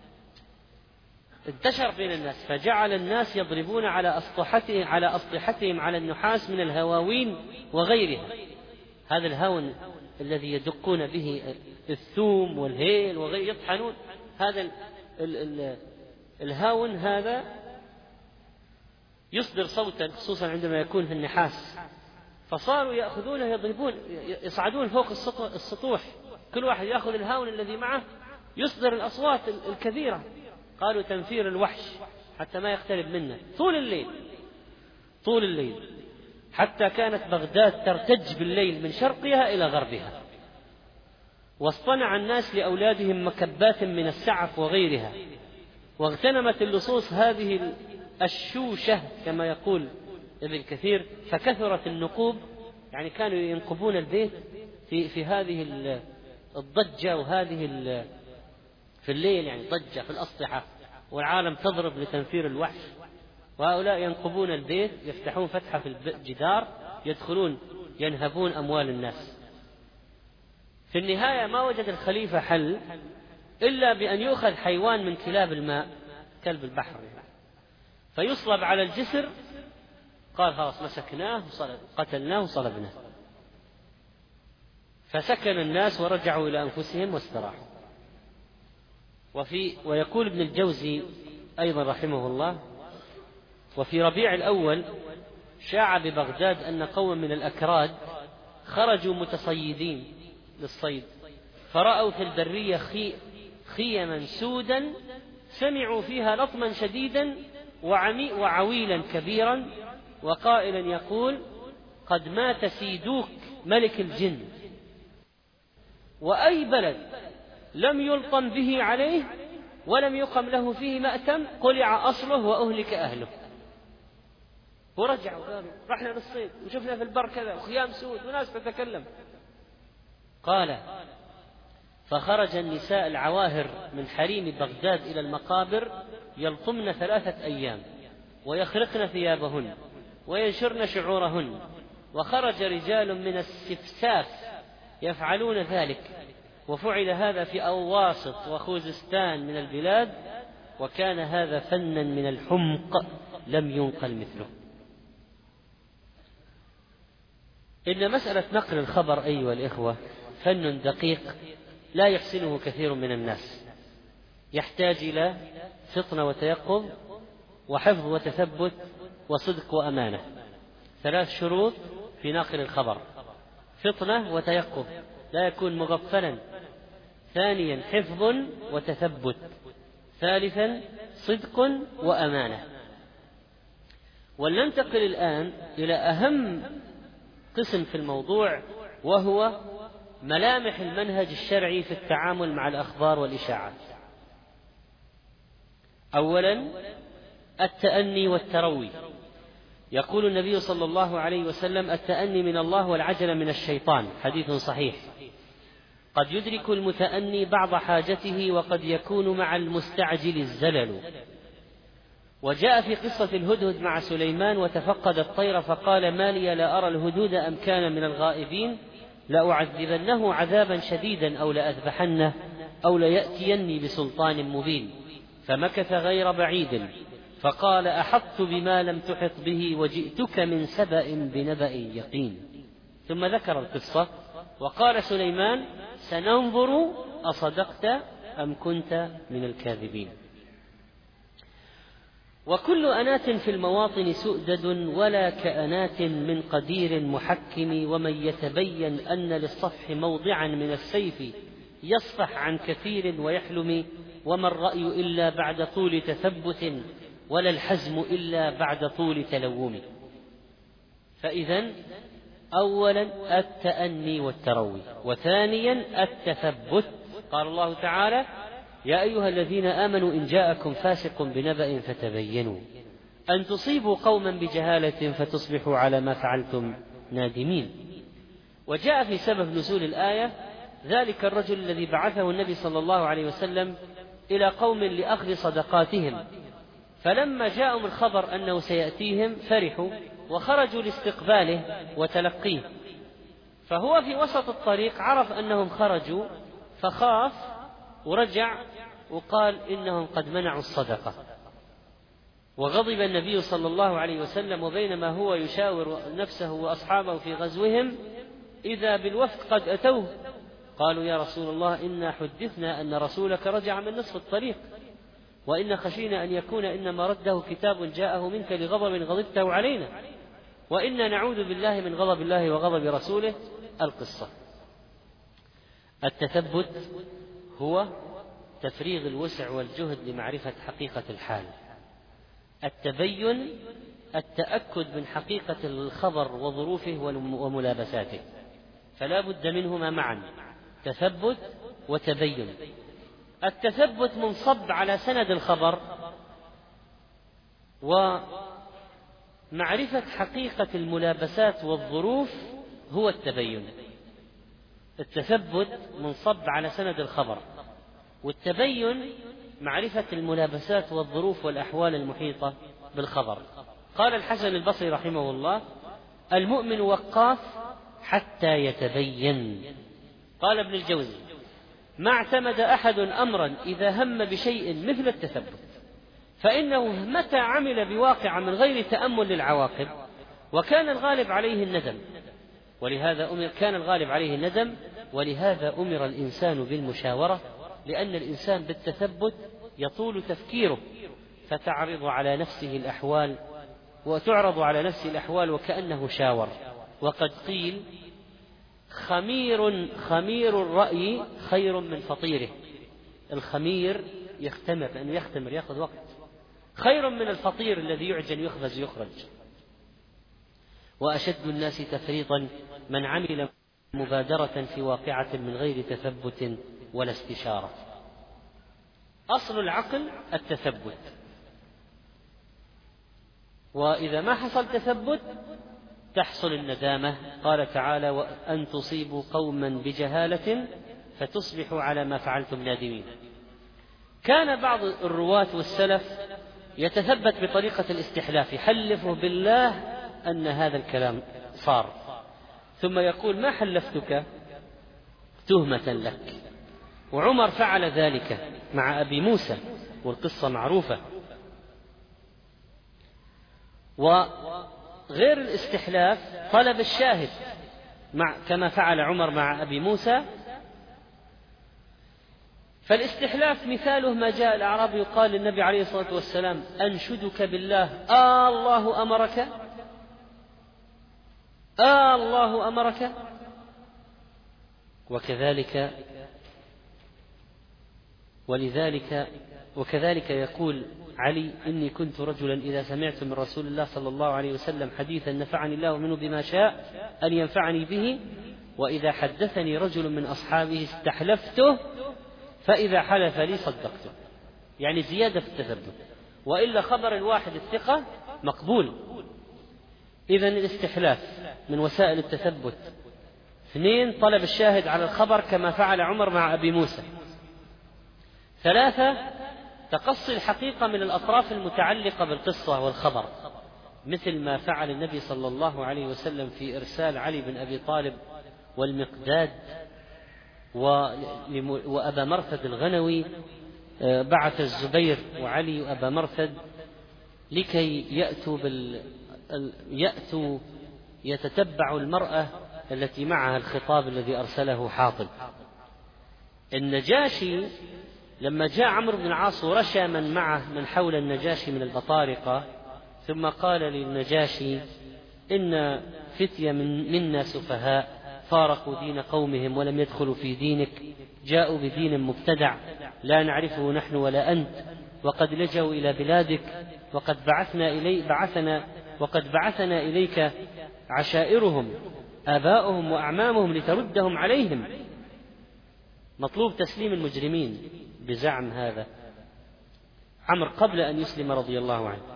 انتشر بين الناس، فجعل الناس يضربون على أسطحتهم على النحاس من الهواوين وغيرها. هذا الهون الذي يدقون به الثوم والهيل وغيره، يطحنون هذا الهاون، هذا يصدر صوتا خصوصا عندما يكون في النحاس، فصاروا يأخذونه يضربون، يصعدون فوق السطوح، كل واحد يأخذ الهاون الذي معه يصدر الأصوات الكثيرة. قالوا تنفير الوحش حتى ما يقترب منا طول الليل، حتى كانت بغداد ترتج بالليل من شرقها إلى غربها. واصطنع الناس لأولادهم مكبات من السعف وغيرها، واغتنمت اللصوص هذه الشوشة كما يقول ابن كثير، فكثرت النقوب، يعني كانوا ينقبون البيت في هذه الضجة، وهذه في الليل يعني ضجة في الأسطحة، والعالم تضرب لتنفير الوحش، وهؤلاء ينقبون البيت، يفتحون فتحة في الجدار، يدخلون ينهبون أموال الناس. في النهاية ما وجد الخليفة حل إلا بأن يؤخذ حيوان من كلاب الماء، كلب البحر يعني، فيصلب على الجسر. قال خلاص مسكناه قتلناه وصلبناه. فسكن الناس ورجعوا إلى أنفسهم واستراحوا. ويقول ابن الجوزي أيضا رحمه الله: وفي ربيع الأول شاع ببغداد أن قوم من الأكراد خرجوا متصيدين للصيد، فرأوا في البرية خيما سودا سمعوا فيها لطما شديدا وعويلا كبيرا، وقائلا يقول: قد مات سيدوك ملك الجن. وأي بلد لم يلطم به عليه ولم يقم له فيه مأتم قلع أصله وأهلك أهله. ورجعوا قالوا: رحنا للصيد وشفنا في البر كذا وخيام سود وناس تتكلم. قال: فخرج النساء العواهر من حريم بغداد إلى المقابر يلطمن 3 أيام ويخرقن ثيابهن وينشرن شعورهن، وخرج رجال من السفساف يفعلون ذلك، وفعل هذا في أواسط وخوزستان من البلاد، وكان هذا فنا من الحمق لم ينقل مثله. إن مسألة نقل الخبر أيها الإخوة فن دقيق لا يحسنه كثير من الناس، يحتاج إلى فطنة وتيقظ وحفظ وتثبت وصدق وأمانة. 3 شروط في نقل الخبر: فطنة وتيقظ لا يكون مغفلا، ثانيا حفظ وتثبت، ثالثا صدق وأمانة. ولننتقل الآن إلى أهم قسم في الموضوع، وهو ملامح المنهج الشرعي في التعامل مع الأخبار والإشاعات. أولا التأني والتروي. يقول النبي صلى الله عليه وسلم: التأني من الله والعجل من الشيطان، حديث صحيح. قد يدرك المتأني بعض حاجته وقد يكون مع المستعجل الزلل. وجاء في قصة الهدهد مع سليمان وتفقد الطير فقال: ما لي لا أرى الهدود أم كان من الغائبين، لأعذبنه عذابا شديدا أو لأذبحنه أو ليأتيني بسلطان مبين. فمكث غير بعيد فقال: أحطت بما لم تحط به وجئتك من سبأ بنبأ يقين. ثم ذكر القصة وقال سليمان: سننظر أصدقت أم كنت من الكاذبين. وكل أنات في المواطن سؤدد ولا كأنات من قدير محكم، ومن يتبين أن للصفح موضعا من السيف يصفح عن كثير ويحلم، وما الرأي إلا بعد طول تثبت ولا الحزم إلا بعد طول تلوم. فإذن أولا التأني والتروي، وثانيا التثبت. قال الله تعالى: يا أيها الذين آمنوا إن جاءكم فاسق بنبأ فتبينوا أن تصيبوا قوما بجهالة فتصبحوا على ما فعلتم نادمين. وجاء في سبب نزول الآية ذلك الرجل الذي بعثه النبي صلى الله عليه وسلم إلى قوم لأخذ صدقاتهم، فلما جاءهم الخبر أنه سيأتيهم فرحوا وخرجوا لاستقباله وتلقيه، فهو في وسط الطريق عرف أنهم خرجوا فخاف ورجع وقال: إنهم قد منعوا الصدقة. وغضب النبي صلى الله عليه وسلم، وبينما هو يشاور نفسه وأصحابه في غزوهم إذا بالوفد قد أتوه، قالوا: يا رسول الله إنا حدثنا أن رسولك رجع من نصف الطريق، وإن خشينا أن يكون إنما رده كتاب جاءه منك لغضب غضبته علينا، وإنا نعوذ بالله من غضب الله وغضب رسوله. القصة. التثبت هو تفريغ الوسع والجهد لمعرفة حقيقة الحال. التبين التأكد من حقيقة الخبر وظروفه وملابساته، فلا بد منهما معا، تثبت وتبين. التثبت منصب على سند الخبر، ومعرفة حقيقة الملابسات والظروف هو التبين. التثبت منصب على سند الخبر، والتبين معرفة الملابسات والظروف والأحوال المحيطة بالخبر. قال الحسن البصري رحمه الله: المؤمن وقاف حتى يتبين. قال ابن الجوزي: ما اعتمد أحد أمرا إذا هم بشيء مثل التثبت، فإنه متى عمل بواقع من غير تأمل للعواقب وكان الغالب عليه الندم، ولهذا أمر الإنسان بالمشاورة، لأن الإنسان بالتثبت يطول تفكيره فتعرض على نفسه الأحوال وتعرض على نفس الأحوال وكأنه شاور. وقد قيل: خمير الرأي خير من فطيره. الخمير يختمر، لأنه يختمر يأخذ وقت، خير من الفطير الذي يعجن يخبز يخرج. وأشد الناس تفريطا من عمل مبادرة في واقعة من غير تثبت ولا استشارة. أصل العقل التثبت، وإذا ما حصل تثبت تحصل الندامة. قال تعالى: وأن تصيبوا قوما بجهالة فتصبحوا على ما فعلتم نادمين. كان بعض الرواة والسلف يتثبت بطريقة الاستحلاف، يحلفه بالله أن هذا الكلام صار، ثم يقول: ما حلفتك تهمة لك. وعمر فعل ذلك مع أبي موسى، والقصة معروفة. وغير الاستحلاف طلب الشاهد، كما فعل عمر مع أبي موسى. فالاستحلاف مثاله ما جاء الأعرابي يقال للنبي عليه الصلاة والسلام: أنشدك بالله الله أمرك، الله أمرك. وكذلك يقول علي: إني كنت رجلا إذا سمعت من رسول الله صلى الله عليه وسلم حديثا نفعني الله منه بما شاء أن ينفعني به، وإذا حدثني رجل من أصحابه استحلفته، فإذا حلف لي صدقته. يعني زيادة في التثبت، وإلا خبر الواحد الثقة مقبول. إذن الاستحلاف من وسائل التثبت. 2 طلب الشاهد على الخبر كما فعل عمر مع أبي موسى. 3 تقصي الحقيقة من الأطراف المتعلقة بالقصة والخبر، مثل ما فعل النبي صلى الله عليه وسلم في إرسال علي بن أبي طالب والمقداد وأبا مرثد الغنوي. بعث الزبير وعلي وأبا مرثد لكي يأتوا يتتبعوا المرأة التي معها الخطاب الذي أرسله حاطب. النجاشي لما جاء عمرو بن العاص ورشى من معه من حول النجاشي من البطارقة، ثم قال للنجاشي: إن فتية منا سفهاء فارقوا دين قومهم ولم يدخلوا في دينك، جاءوا بدين مبتدع لا نعرفه نحن ولا أنت، وقد لجوا إلى بلادك، وقد بعثنا إليك عشائرهم آباؤهم وأعمامهم لتردهم عليهم. مطلوب تسليم المجرمين بزعم هذا عمرو قبل أن يسلم رضي الله عنه.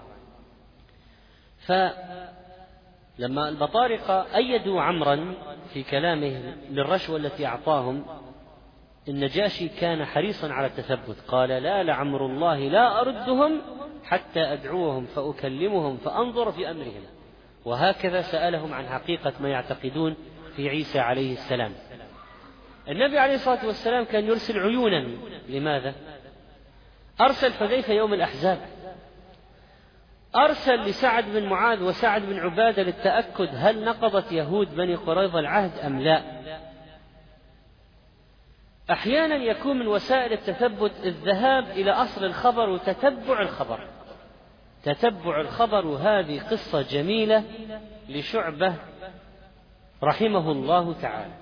فلما البطارقة أيدوا عمرا في كلامه للرشوة التي أعطاهم، النجاشي كان حريصا على التثبت، قال: لا لعمر الله لا أردهم حتى أدعوهم فأكلمهم فأنظر في أمرهم. وهكذا سألهم عن حقيقة ما يعتقدون في عيسى عليه السلام. النبي عليه الصلاة والسلام كان يرسل عيونا. لماذا؟ أرسل حذيفة يوم الأحزاب، أرسل لسعد بن معاذ وسعد بن عبادة للتأكد هل نقضت يهود بني قريظة العهد أم لا. أحيانا يكون من وسائل التثبت الذهاب إلى أصل الخبر وتتبع الخبر. تتبع الخبر، وهذه قصة جميلة لشعبة رحمه الله تعالى،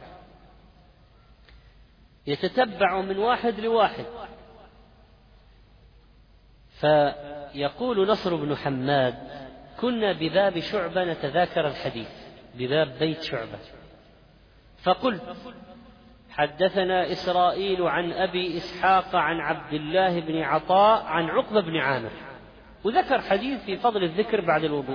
يتتبع من واحد لواحد. فيقول نصر بن حماد: كنا بباب شعبة نتذاكر الحديث، بباب بيت شعبة، فقلت: حدثنا إسرائيل عن أبي إسحاق عن عبد الله بن عطاء عن عقبة بن عامر، وذكر حديث في فضل الذكر بعد الوضوء.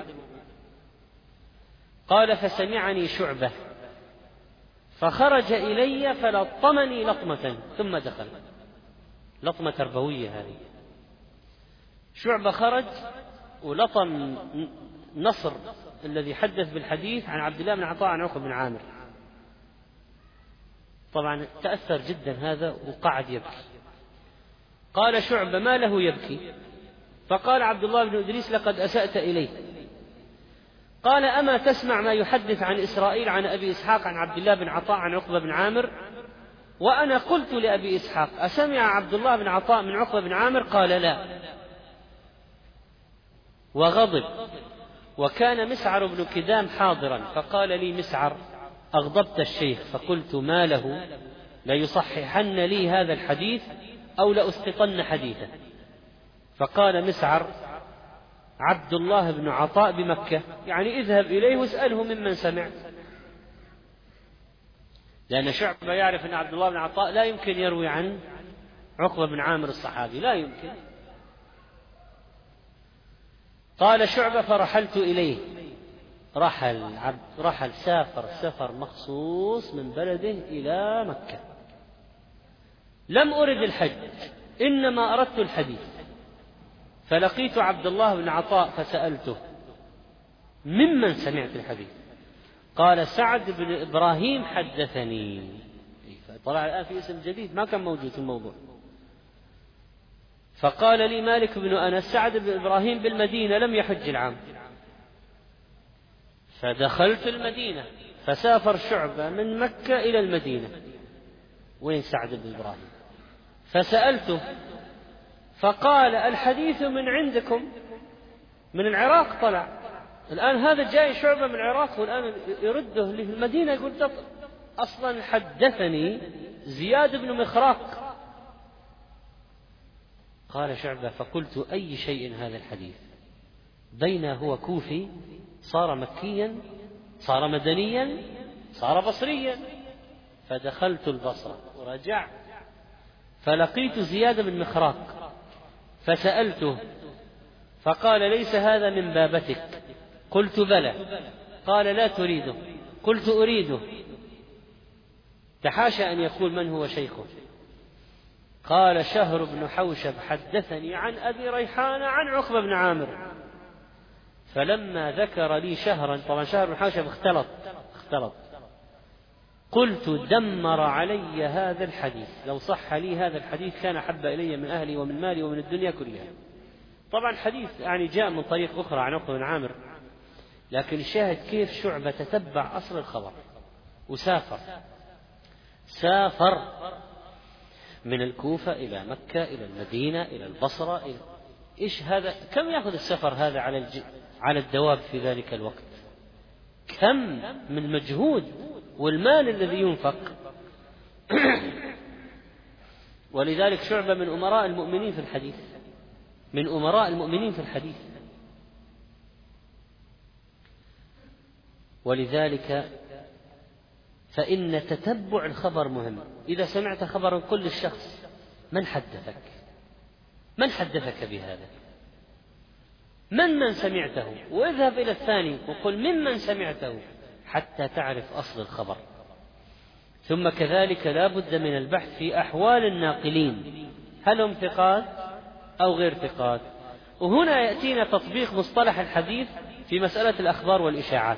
قال: فسمعني شعبة فخرج إلي فلطمني لطمة ثم دخل. لطمة تربوية هذه. شعبة خرج ولطم نصر الذي حدث بالحديث عن عبد الله بن عطاء عن عقبة بن عامر. طبعا تأثر جدا هذا وقعد يبكي. قال شعبة: ما له يبكي؟ فقال عبد الله بن إدريس: لقد أسأت إليه. قال: أما تسمع ما يحدث عن إسرائيل عن أبي إسحاق عن عبد الله بن عطاء عن عقبة بن عامر؟ وأنا قلت لأبي إسحاق: أسمع عبد الله بن عطاء من عقبة بن عامر؟ قال: لا. وغضب وكان مسعر بن كدام حاضرا، فقال لي مسعر: أغضبت الشيخ. فقلت: ما له؟ ليصححن لي هذا الحديث أو لأسقطن حديثه. فقال مسعر: عبد الله بن عطاء بمكة، يعني اذهب إليه واسأله ممن سمع، لأن شعبة يعرف أن عبد الله بن عطاء لا يمكن يروي عن عقبة بن عامر الصحابي، لا يمكن. قال شعبة: فرحلت إليه. رحل سافر مخصوص من بلده إلى مكة. لم أرد الحج، إنما أردت الحديث. فلقيت عبد الله بن عطاء فسألته: ممن سمعت الحديث؟ قال: سعد بن إبراهيم حدثني. طلع الآن في اسم جديد ما كان موجود في الموضوع. فقال لي مالك بن أنس: سعد بن إبراهيم بالمدينة لم يحج العام. فدخلت المدينة، فسافر شعبة من مكة إلى المدينة. وين سعد بن إبراهيم؟ فسألته فقال: الحديث من عندكم، من العراق طلع. الآن هذا جاي شعبة من العراق والآن يرده لي في المدينة، يقول: أصلا حدثني زياد بن مخراق. قال شعبة: فقلت: أي شيء هذا الحديث؟ بين هو كوفي صار مكيا، صار مدنيا، صار بصريا. فدخلت البصرة ورجعت فلقيت زياد بن مخراق فسألته فقال: ليس هذا من بابتك؟ قلت: بلى. قال: لا تريده؟ قلت: أريده. تحاشى أن يقول من هو شيخه. قال: شهر بن حوشب حدثني عن أبي ريحان عن عقبة بن عامر. فلما ذكر لي شهرا، طبعا شهر بن حوشب اختلط، قلت: دمر علي هذا الحديث، لو صح لي هذا الحديث كان أحب إلي من أهلي ومن مالي ومن الدنيا كلها. طبعا حديث يعني جاء من طريق أخرى عن عقبة بن عامر، لكن الشاهد كيف شعبة تتبع أصل الخبر وسافر من الكوفة إلى مكة إلى المدينة إلى البصرة إيش هذا؟ كم يأخذ السفر هذا على الدواب في ذلك الوقت؟ كم من المجهود والمال الذي ينفق. ولذلك شعبة من أمراء المؤمنين في الحديث، ولذلك فإن تتبع الخبر مهم. إذا سمعت خبرا قل للشخص: من حدثك بهذا؟ من سمعته؟ واذهب إلى الثاني وقل: ممن سمعته؟ حتى تعرف أصل الخبر. ثم كذلك لا بد من البحث في أحوال الناقلين، هل هم ثقات أو غير ثقات. وهنا يأتينا تطبيق مصطلح الحديث في مسألة الأخبار والإشاعات.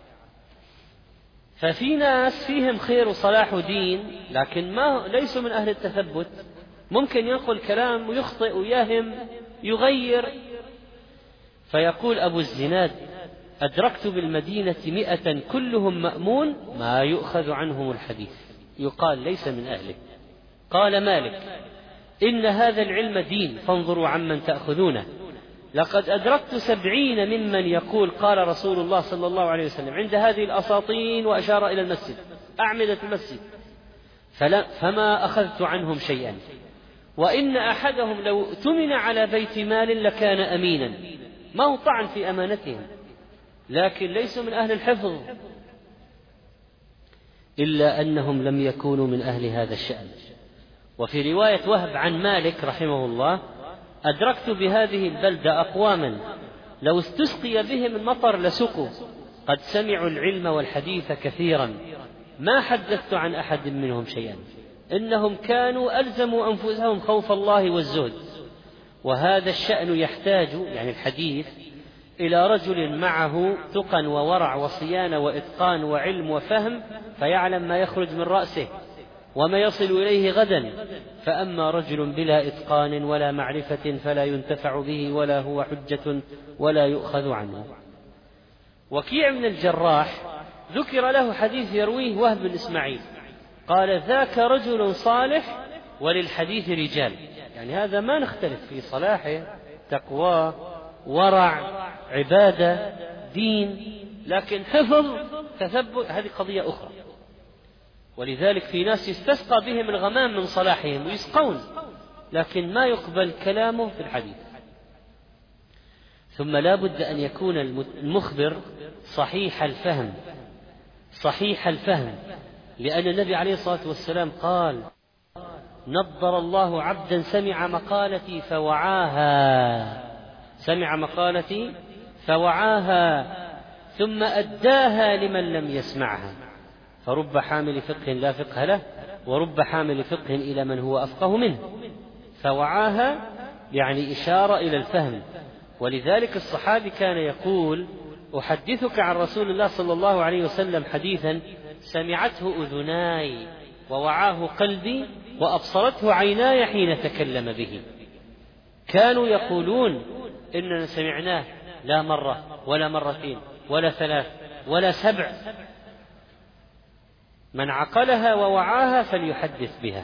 ففي ناس فيهم خير وصلاح ودين لكن ليسوا من أهل التثبت، ممكن ينقل كلام ويخطئ ويهم يغير. فيقول أبو الزناد: أدركت بالمدينة 100 كلهم مأمون ما يؤخذ عنهم الحديث، يقال ليس من أهله. قال مالك: إن هذا العلم دين فانظروا عمن تأخذونه. لقد أدركت 70 ممن يقول قال رسول الله صلى الله عليه وسلم عند هذه الأساطين، وأشار إلى المسجد، أعمدة المسجد، فما أخذت عنهم شيئا. وإن أحدهم لو اؤتمن على بيت مال لكان أمينا، ما هو طعن في أمانتهم، لكن ليسوا من أهل الحفظ، إلا أنهم لم يكونوا من أهل هذا الشأن. وفي رواية وهب عن مالك رحمه الله: أدركت بهذه البلدة أقواما لو استسقي بهم المطر لسقوا، قد سمعوا العلم والحديث كثيرا، ما حدثت عن أحد منهم شيئا، إنهم كانوا ألزموا أنفسهم خوف الله والزهد. وهذا الشأن يحتاج، يعني الحديث، إلى رجل معه تقى وورع وصيانة وإتقان وعلم وفهم، فيعلم ما يخرج من رأسه وما يصل إليه غدا. فأما رجل بلا إتقان ولا معرفة فلا ينتفع به ولا هو حجة ولا يؤخذ عنه. وكيع بن الجراح ذكر له حديث يرويه وهب بن إسماعيل، قال: ذاك رجل صالح وللحديث رجال. يعني هذا ما نختلف في صلاحه، تقواه، ورع، عبادة، دين، لكن حفظ تثبت هذه قضية أخرى. ولذلك في ناس يستسقى بهم الغمام من صلاحهم ويسقون، لكن ما يقبل كلامه في الحديث. ثم لا بد أن يكون المخبر صحيح الفهم، صحيح الفهم، لأن النبي عليه الصلاة والسلام قال: نضر الله عبدا سمع مقالتي فوعاها، سمع مقالتي فوعاها ثم أداها لمن لم يسمعها، فرب حامل فقه لا فقه له، ورب حامل فقه إلى من هو أفقه منه. فوعاها يعني إشارة إلى الفهم. ولذلك الصحابي كان يقول: أحدثك عن رسول الله صلى الله عليه وسلم حديثا سمعته أذناي ووعاه قلبي وأبصرته عيناي حين تكلم به. كانوا يقولون: إننا سمعناه لا مرة ولا مرتين ولا ثلاث ولا 7، من عقلها ووعاها فليحدث بها.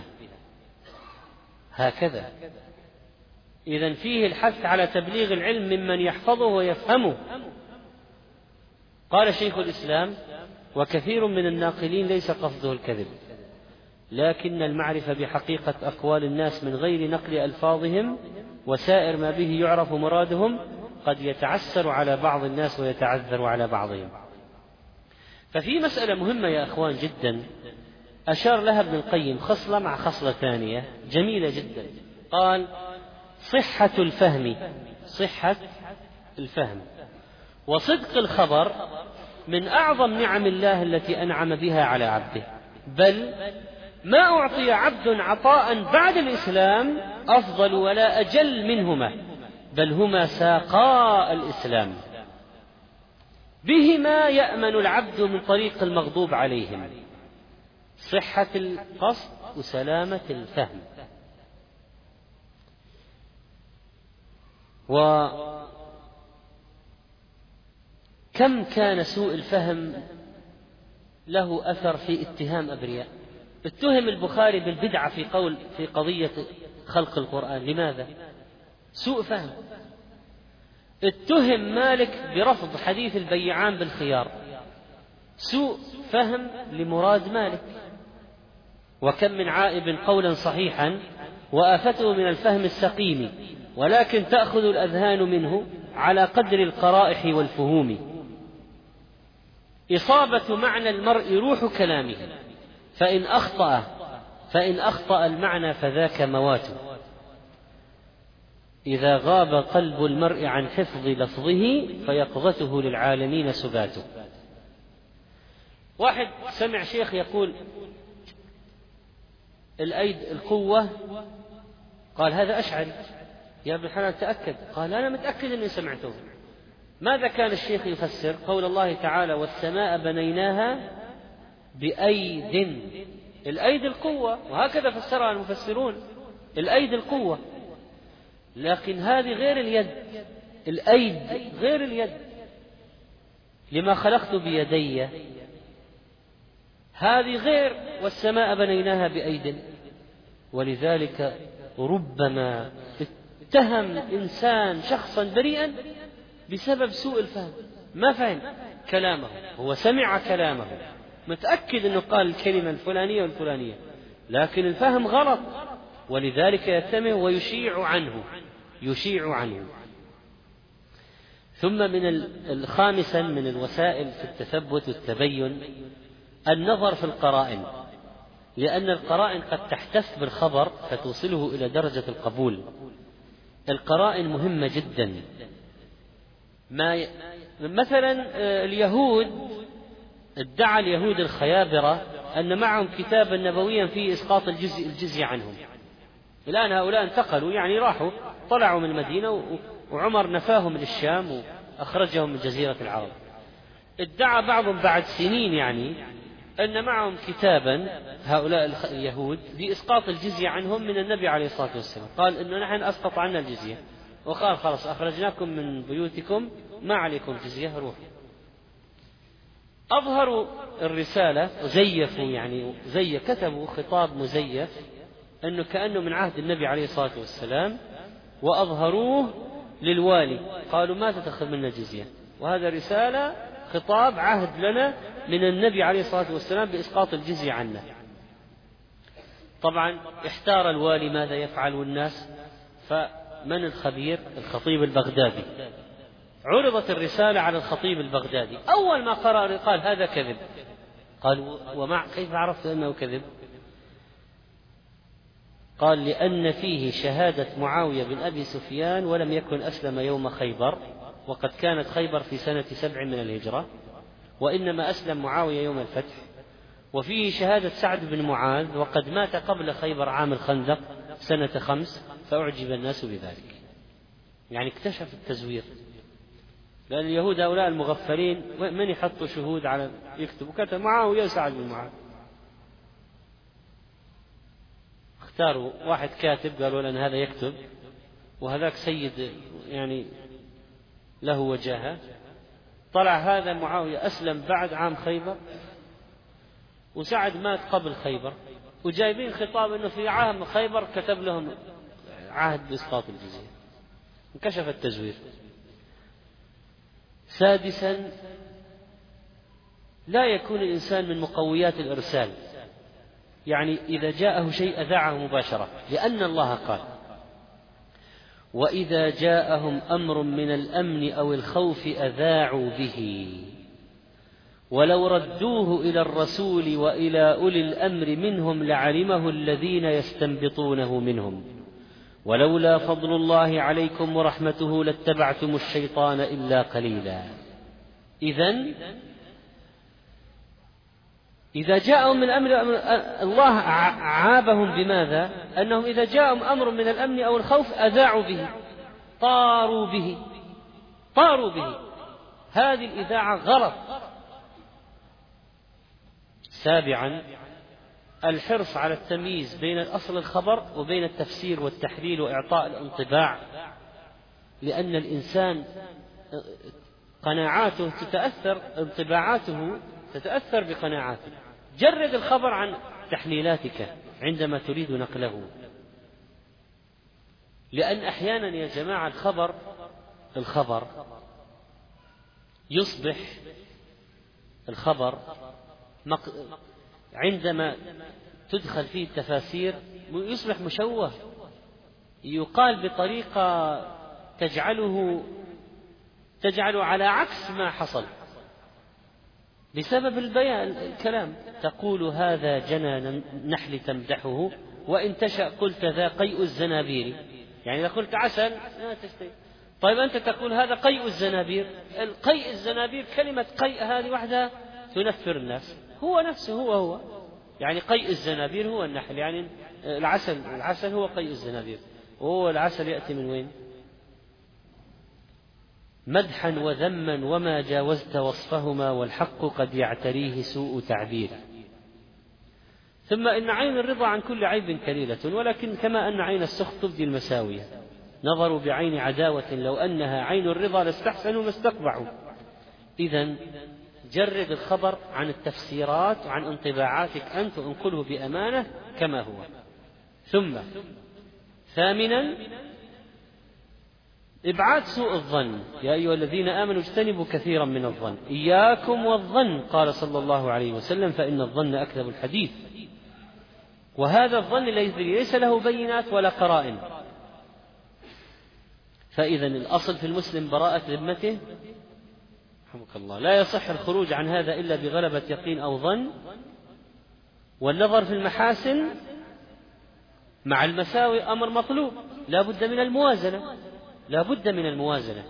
هكذا. إذن فيه الحث على تبليغ العلم ممن يحفظه ويفهمه. قال شيخ الإسلام: وكثير من الناقلين ليس قصده الكذب، لكن المعرفة بحقيقة أقوال الناس من غير نقل ألفاظهم وسائر ما به يعرف مرادهم قد يتعسر على بعض الناس ويتعذر على بعضهم. ففي مسألة مهمة يا أخوان جدا أشار لها ابن القيم، خصلة مع خصلة ثانية جميلة جدا. قال: صحة الفهم، صحة الفهم وصدق الخبر من أعظم نعم الله التي أنعم بها على عبده، بل ما أعطي عبد عطاء بعد الإسلام أفضل ولا أجل منهما، بل هما ساقا الإسلام، بهما يأمن العبد من طريق المغضوب عليهم، صحة القصد وسلامة الفهم. وكم كان سوء الفهم له أثر في اتهام أبرياء. اتهم البخاري بالبدعة في قضية خلق القرآن. لماذا؟ سوء فهم. اتهم مالك برفض حديث البيعان بالخيار، سوء فهم لمراد مالك. وكم من عائب قولا صحيحا وآفته من الفهم السقيم، ولكن تأخذ الأذهان منه على قدر القرائح والفهوم. إصابة معنى المرء روح كلامه، فإن أخطأ المعنى فذاك مواته. إذا غاب قلب المرء عن حفظ لفظه فيقظته للعالمين سباته. واحد سمع شيخ يقول: الأيد القوة، قال: هذا أشعري. يا ابن الحلال تأكد. قال: أنا متأكد أني سمعته. ماذا كان الشيخ يفسر؟ قول الله تعالى: والسماء بنيناها بأيد. الأيد القوة، وهكذا فسرها المفسرون، الأيد القوة. لكن هذه غير اليد، الأيد غير اليد. لما خلقت بيدي، هذه غير والسماء بنيناها بأيد. ولذلك ربما اتهم إنسان شخصا بريئا بسبب سوء الفهم، ما فهم كلامه، هو سمع كلامه متأكد أنه قال الكلمة الفلانية والفلانية، لكن الفهم غلط، ولذلك يتهم ويشيع عنه. ثم من الخامسا من الوسائل في التثبت والتبين النظر في القرائن، لأن القرائن قد تحتف بالخبر فتوصله إلى درجة القبول. القرائن مهمة جدا. مثلا اليهود، ادعى اليهود الخيابرة أن معهم كتابا نبويا فيه إسقاط الجزية عنهم. الآن هؤلاء انتقلوا، يعني راحوا طلعوا من المدينة، وعمر نفاهم للشام وأخرجهم من جزيرة العرب. ادعى بعضهم بعد سنين يعني أن معهم كتابا هؤلاء اليهود بإسقاط الجزية عنهم من النبي عليه الصلاة والسلام. قال إنه نحن أسقط عنا الجزية، وقال خلاص أخرجناكم من بيوتكم، ما عليكم جزية، روحوا. أظهروا الرسالة وزيفوا، يعني كتبوا خطاب مزيف أنه كأنه من عهد النبي عليه الصلاة والسلام، وأظهروه للوالي، قالوا ما تأخذ منا جزية، وهذا رسالة خطاب عهد لنا من النبي عليه الصلاة والسلام بإسقاط الجزية عنا. طبعا احتار الوالي ماذا يفعل والناس، فمن الخبير؟ الخطيب البغدادي. عرضت الرسالة على الخطيب البغدادي، أول ما قرأ قال هذا كذب. قال كيف عرفت أنه كذب؟ قال لأن فيه شهادة معاوية بن أبي سفيان ولم يكن أسلم يوم خيبر، وقد كانت خيبر في سنة 7 من الهجرة، وإنما أسلم معاوية يوم الفتح. وفيه شهادة سعد بن معاذ وقد مات قبل خيبر عام الخندق سنة 5، فأعجب الناس بذلك. يعني اكتشف التزوير، لأن اليهود هؤلاء المغفلين من يحطوا شهود على يكتبوا، كتب معاوية وسعد بن معاذ. اختاروا واحد كاتب قالوا لأن هذا يكتب، وهذاك سيد يعني له وجاهة. طلع هذا معاوية أسلم بعد عام خيبر، وسعد مات قبل خيبر، وجايبين خطاب أنه في عام خيبر كتب لهم عهد بإسقاط الجزية. انكشف التزوير. سادسا، لا يكون الإنسان من مقويات الإرسال، يعني إذا جاءه شيء أذاعه مباشرة، لأن الله قال وإذا جاءهم أمر من الأمن أو الخوف أذاعوا به ولو ردوه إلى الرسول وإلى أولي الأمر منهم لعلمه الذين يستنبطونه منهم ولولا فضل الله عليكم ورحمته لاتبعتم الشيطان إلا قليلا. إذن إذا جاءهم من الأمر، الله عابهم بماذا؟ أنهم إذا جاءهم أمر من الأمن أو الخوف أذاعوا به، طاروا به. هذه الإذاعة غلط. سابعا، الحرص على التمييز بين الأصل الخبر وبين التفسير والتحليل وإعطاء الانطباع، لأن الإنسان قناعاته انطباعاته تتأثر بقناعاته. جرد الخبر عن تحليلاتك عندما تريد نقله، لأن أحيانا يا جماعة الخبر يصبح عندما تدخل فيه التفاسير يصبح مشوه، يقال بطريقة تجعله على عكس ما حصل بسبب الكلام. تقول هذا جنى نحل تمدحه وإن تشأ قلت ذا قيء الزنابير، يعني إذا قلت عسل لا تشتهي. طيب أنت تقول هذا قيء الزنابير، القيء الزنابير كلمة قيء هذه وحدها تنفر الناس، هو نفسه هو يعني قيء الزنابير هو النحل، يعني العسل هو قيء الزنابير، وهو العسل يأتي من وين؟ مدحا وذما وما جاوزت وصفهما والحق قد يعتريه سوء تعبير. ثم إن عين الرضا عن كل عيب كليلة، ولكن كما أن عين السخط تبدي المساوية، نظروا بعين عداوة لو أنها عين الرضا لاستحسنوا ما استقبعوا. إذن جرد الخبر عن التفسيرات وعن انطباعاتك أنت، انقله بأمانة كما هو. ثم ثامنا، إبعاد سوء الظن. يا أيها الذين آمنوا اجتنبوا كثيرا من الظن، إياكم والظن، قال صلى الله عليه وسلم فإن الظن أكذب الحديث. وهذا الظن ليس له بينات ولا قرائن. فإذا الأصل في المسلم براءة ذمته، رحمك الله، لا يصح الخروج عن هذا إلا بغلبة يقين أو ظن. والنظر في المحاسن مع المساوي أمر مطلوب، لا بد من الموازنة.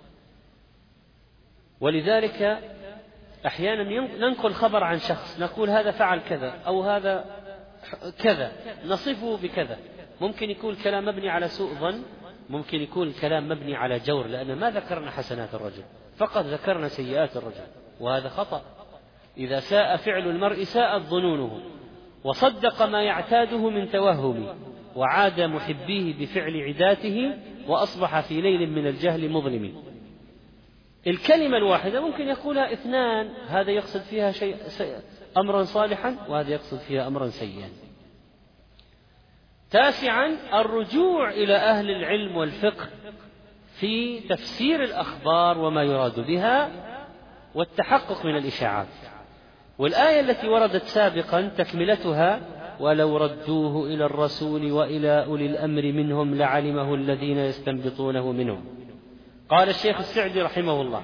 ولذلك أحيانا ننقل خبر عن شخص نقول هذا فعل كذا أو هذا كذا، نصفه بكذا. ممكن يكون كلام مبني على سوء ظن، ممكن يكون الكلام مبني على جور، لأن ما ذكرنا حسنات الرجل، فقط ذكرنا سيئات الرجل، وهذا خطأ. إذا ساء فعل المرء ساءت ظنونه، وصدق ما يعتاده من توهم، وعاد محبيه بفعل عداته، وأصبح في ليل من الجهل مظلم. الكلمة الواحدة ممكن يقولها اثنان، هذا يقصد فيها أمرا صالحا، وهذا يقصد فيها أمرا سيئا. تاسعا، الرجوع إلى أهل العلم والفقه في تفسير الأخبار وما يراد بها والتحقق من الإشاعات. والآية التي وردت سابقا تكملتها: ولو ردوه إلى الرسول وإلى أولي الأمر منهم لعلمه الذين يستنبطونه منهم. قال الشيخ السعدي رحمه الله: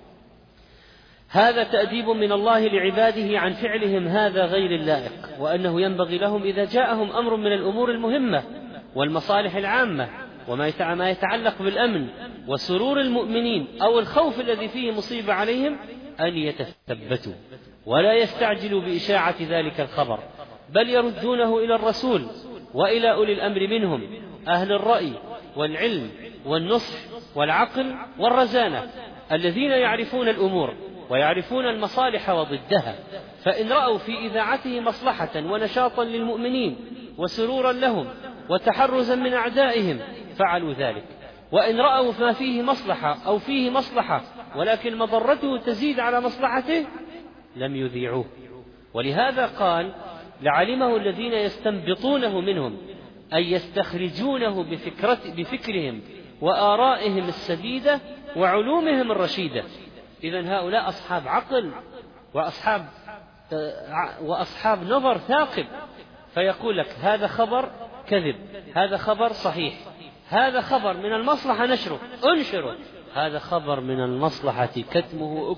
هذا تأديب من الله لعباده عن فعلهم هذا غير اللائق، وأنه ينبغي لهم إذا جاءهم أمر من الأمور المهمة والمصالح العامة وما يتعلق بالأمن وسرور المؤمنين أو الخوف الذي فيه مصيبة عليهم أن يتثبتوا ولا يستعجلوا بإشاعة ذلك الخبر، بل يردونه إلى الرسول وإلى أولي الأمر منهم، أهل الرأي والعلم والنصح والعقل والرزانة، الذين يعرفون الأمور ويعرفون المصالح وضدها، فإن رأوا في إذاعته مصلحة ونشاطا للمؤمنين وسرورا لهم وتحرزا من أعدائهم فعلوا ذلك، وإن رأوا ما فيه مصلحة أو فيه مصلحة ولكن مضرته تزيد على مصلحته لم يذيعوه. ولهذا قال: لعلمه الذين يستنبطونه منهم، أي يستخرجونه بفكرهم وآرائهم السديدة وعلومهم الرشيدة. إذن هؤلاء أصحاب عقل وأصحاب نظر ثاقب، فيقول لك: هذا خبر كذب، هذا خبر صحيح، هذا خبر من المصلحة نشره انشره، هذا خبر من المصلحة كتمه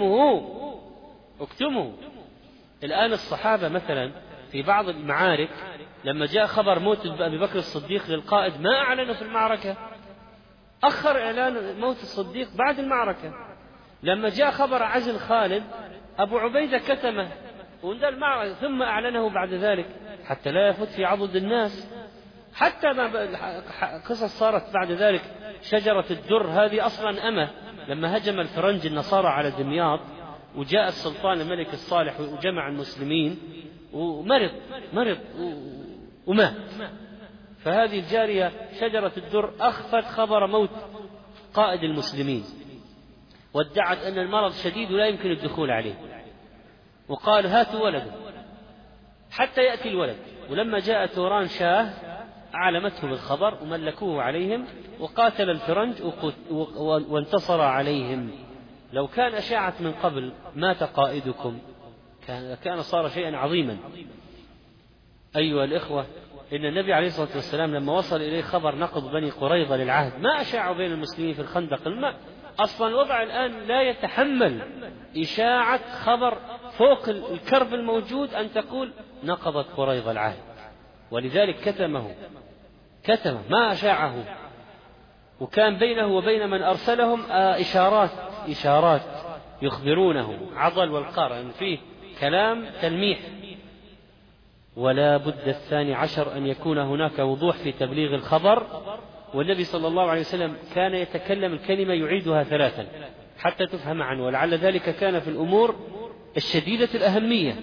اكتمه. الآن الصحابة مثلا في بعض المعارك لما جاء خبر موت أبي بكر الصديق للقائد ما أعلنوا في المعركة، أخر إعلان موت الصديق بعد المعركة. لما جاء خبر عزل خالد أبو عبيدة كتمه وندى المعركة ثم أعلنه بعد ذلك حتى لا يفوت في عضد الناس. حتى ما قصص صارت بعد ذلك، شجرة الدر هذه أصلا أمة لما هجم الفرنج النصارى على دمياط وجاء السلطان الملك الصالح وجمع المسلمين ومرض ومات، فهذه الجارية شجرة الدر أخفت خبر موت قائد المسلمين وادعت أن المرض شديد ولا يمكن الدخول عليه، وقال: هاتوا ولده حتى يأتي الولد. ولما جاء توران شاه أعلمته بالخبر وملكوه عليهم وقاتل الفرنج وانتصر عليهم. لو كان أشاعت من قبل مات قائدكم كان صار شيئا عظيما. أيها الإخوة، إن النبي عليه الصلاة والسلام لما وصل إليه خبر نقض بني قريظة للعهد ما أشاعوا بين المسلمين في الخندق الماء. أصلا الوضع الآن لا يتحمل إشاعة خبر فوق الكرب الموجود أن تقول نقضت قريظة العهد، ولذلك كتمه ما أشاعه. وكان بينه وبين من أرسلهم إشارات يخبرونه عضل والقار، فيه كلام تلميح. ولا بد الثاني عشر أن يكون هناك وضوح في تبليغ الخبر. والنبي صلى الله عليه وسلم كان يتكلم الكلمة يعيدها 3 حتى تفهم عنه، ولعل ذلك كان في الأمور الشديدة الأهمية،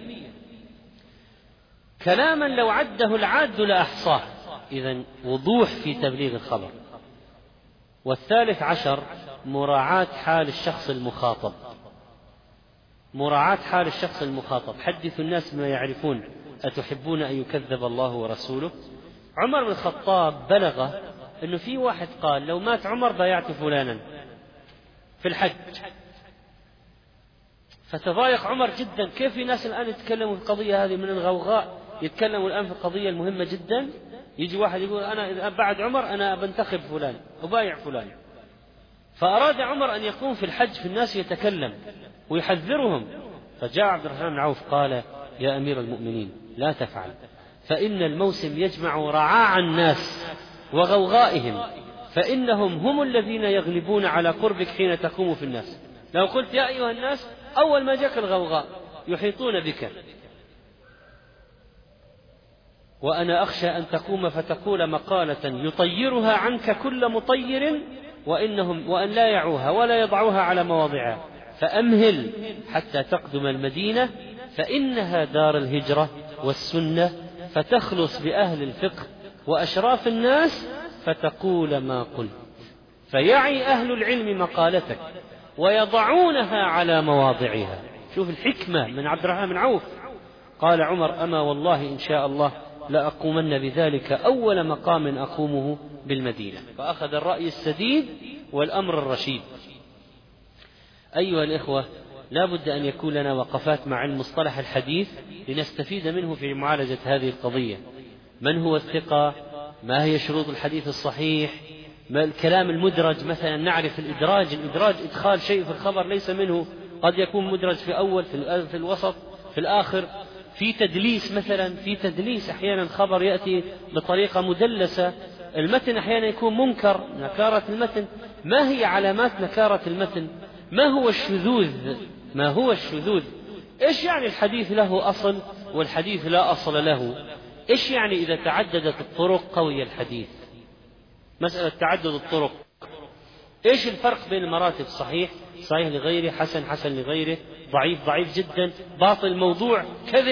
كلاما لو عده العاد لأحصاه. إذن وضوح في تبليغ الخبر. والثالث عشر مراعاة حال الشخص المخاطب. حدثوا الناس بما يعرفون، أتحبون أن يكذب الله ورسوله؟ عمر بن الخطاب بلغه أنه في واحد قال: لو مات عمر بايعت فلانا في الحج. فتضايق عمر جدا، كيف في ناس الآن يتكلموا في القضية هذه من الغوغاء، يتكلموا الآن في القضية المهمة جدا. يجي واحد يقول: أنا بعد عمر أنا بنتخب فلان وبايع فلان. فأراد عمر أن يقوم في الحج في الناس يتكلم ويحذرهم، فجاء عبد الرحمن بن عوف قال: يا أمير المؤمنين لا تفعل، فإن الموسم يجمع رعاع الناس وغوغائهم، فإنهم هم الذين يغلبون على قربك حين تقوم في الناس. لو قلت يا أيها الناس أول ما جاك الغوغاء يحيطون بك، وأنا أخشى أن تقوم فتقول مقالة يطيرها عنك كل مطير وأن لا يعوها ولا يضعوها على مواضعها، فأمهل حتى تقدم المدينة فإنها دار الهجرة والسنة، فتخلص بأهل الفقه وأشراف الناس فتقول ما قلت، فيعي أهل العلم مقالتك ويضعونها على مواضعها. شوف الحكمة من عبد الرحمن بن عوف. قال عمر: أما والله إن شاء الله لأقومن بذلك أول مقام أقومه بالمدينة. فأخذ الرأي السديد والأمر الرشيد. أيها الإخوة، لا بد أن يكون لنا وقفات مع المصطلح الحديث لنستفيد منه في معالجة هذه القضية. من هو الثقة؟ ما هي شروط الحديث الصحيح؟ ما الكلام المدرج مثلا؟ نعرف الإدراج إدخال شيء في الخبر ليس منه، قد يكون مدرج في أول، في الوسط، في الآخر. في تدليس مثلا، في تدليس أحيانا خبر يأتي بطريقة مدلسة. المتن أحيانا يكون منكر، نكارة المتن. ما هي علامات نكارة المتن؟ ما هو الشذوذ؟ إيش يعني الحديث له أصل والحديث لا أصل له؟ إيش يعني إذا تعددت الطرق قوي الحديث؟ مسألة تعدد الطرق، إيش الفرق بين المراتب؟ صحيح لغيره، حسن لغيره، ضعيف جدا، باطل، موضوع، كذب.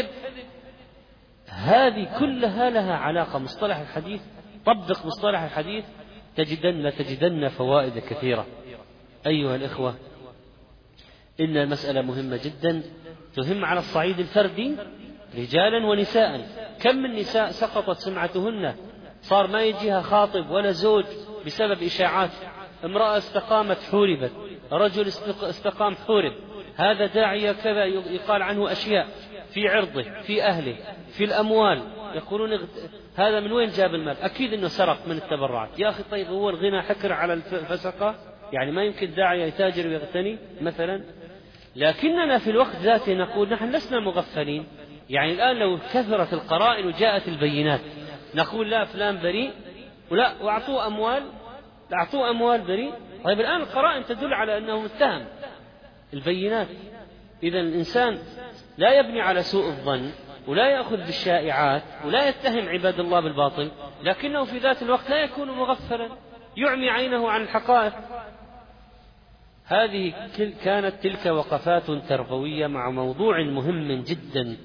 هذه كلها لها علاقة. مصطلح الحديث، طبق مصطلح الحديث تجدن فوائد كثيرة. أيها الإخوة، إن المسألة مهمة جدا، تهم على الصعيد الفردي رجالا ونساء. كم من نساء سقطت سمعتهن، صار ما يجيها خاطب ولا زوج بسبب إشاعات. امرأة استقامت حوربت، رجل استقام حورب. هذا داعية كذا يقال عنه أشياء في عرضه، في أهله، في الأموال. يقولون هذا من وين جاب المال؟ أكيد أنه سرق من التبرعات. يا أخي طيب، هو الغنى حكر على الفسقة؟ يعني ما يمكن داعية يتاجر ويغتني مثلا؟ لكننا في الوقت ذاته نقول نحن لسنا مغفلين. يعني الآن لو كثرت القرائن وجاءت البينات نقول لا، فلان بريء، ولا وأعطوه أموال بريء. طيب الآن القرائن تدل على أنه متهم، البينات. إذا الإنسان لا يبني على سوء الظن، ولا يأخذ بالشائعات، ولا يتهم عباد الله بالباطل، لكنه في ذات الوقت لا يكون مغفلا يعمي عينه عن الحقائق. هذه كانت تلك وقفات تربوية مع موضوع مهم جدا،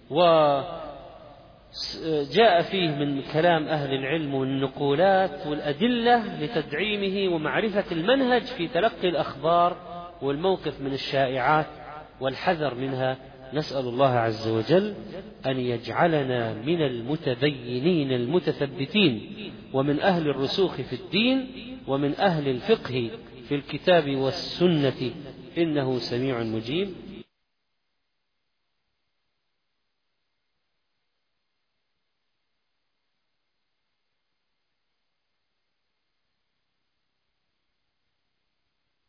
وجاء فيه من كلام أهل العلم والنقولات والأدلة لتدعيمه ومعرفة المنهج في تلقي الأخبار والموقف من الشائعات والحذر منها. نسأل الله عز وجل أن يجعلنا من المتبينين المتثبتين، ومن أهل الرسوخ في الدين، ومن أهل الفقه في الكتاب والسنة، إنه سميع مجيب.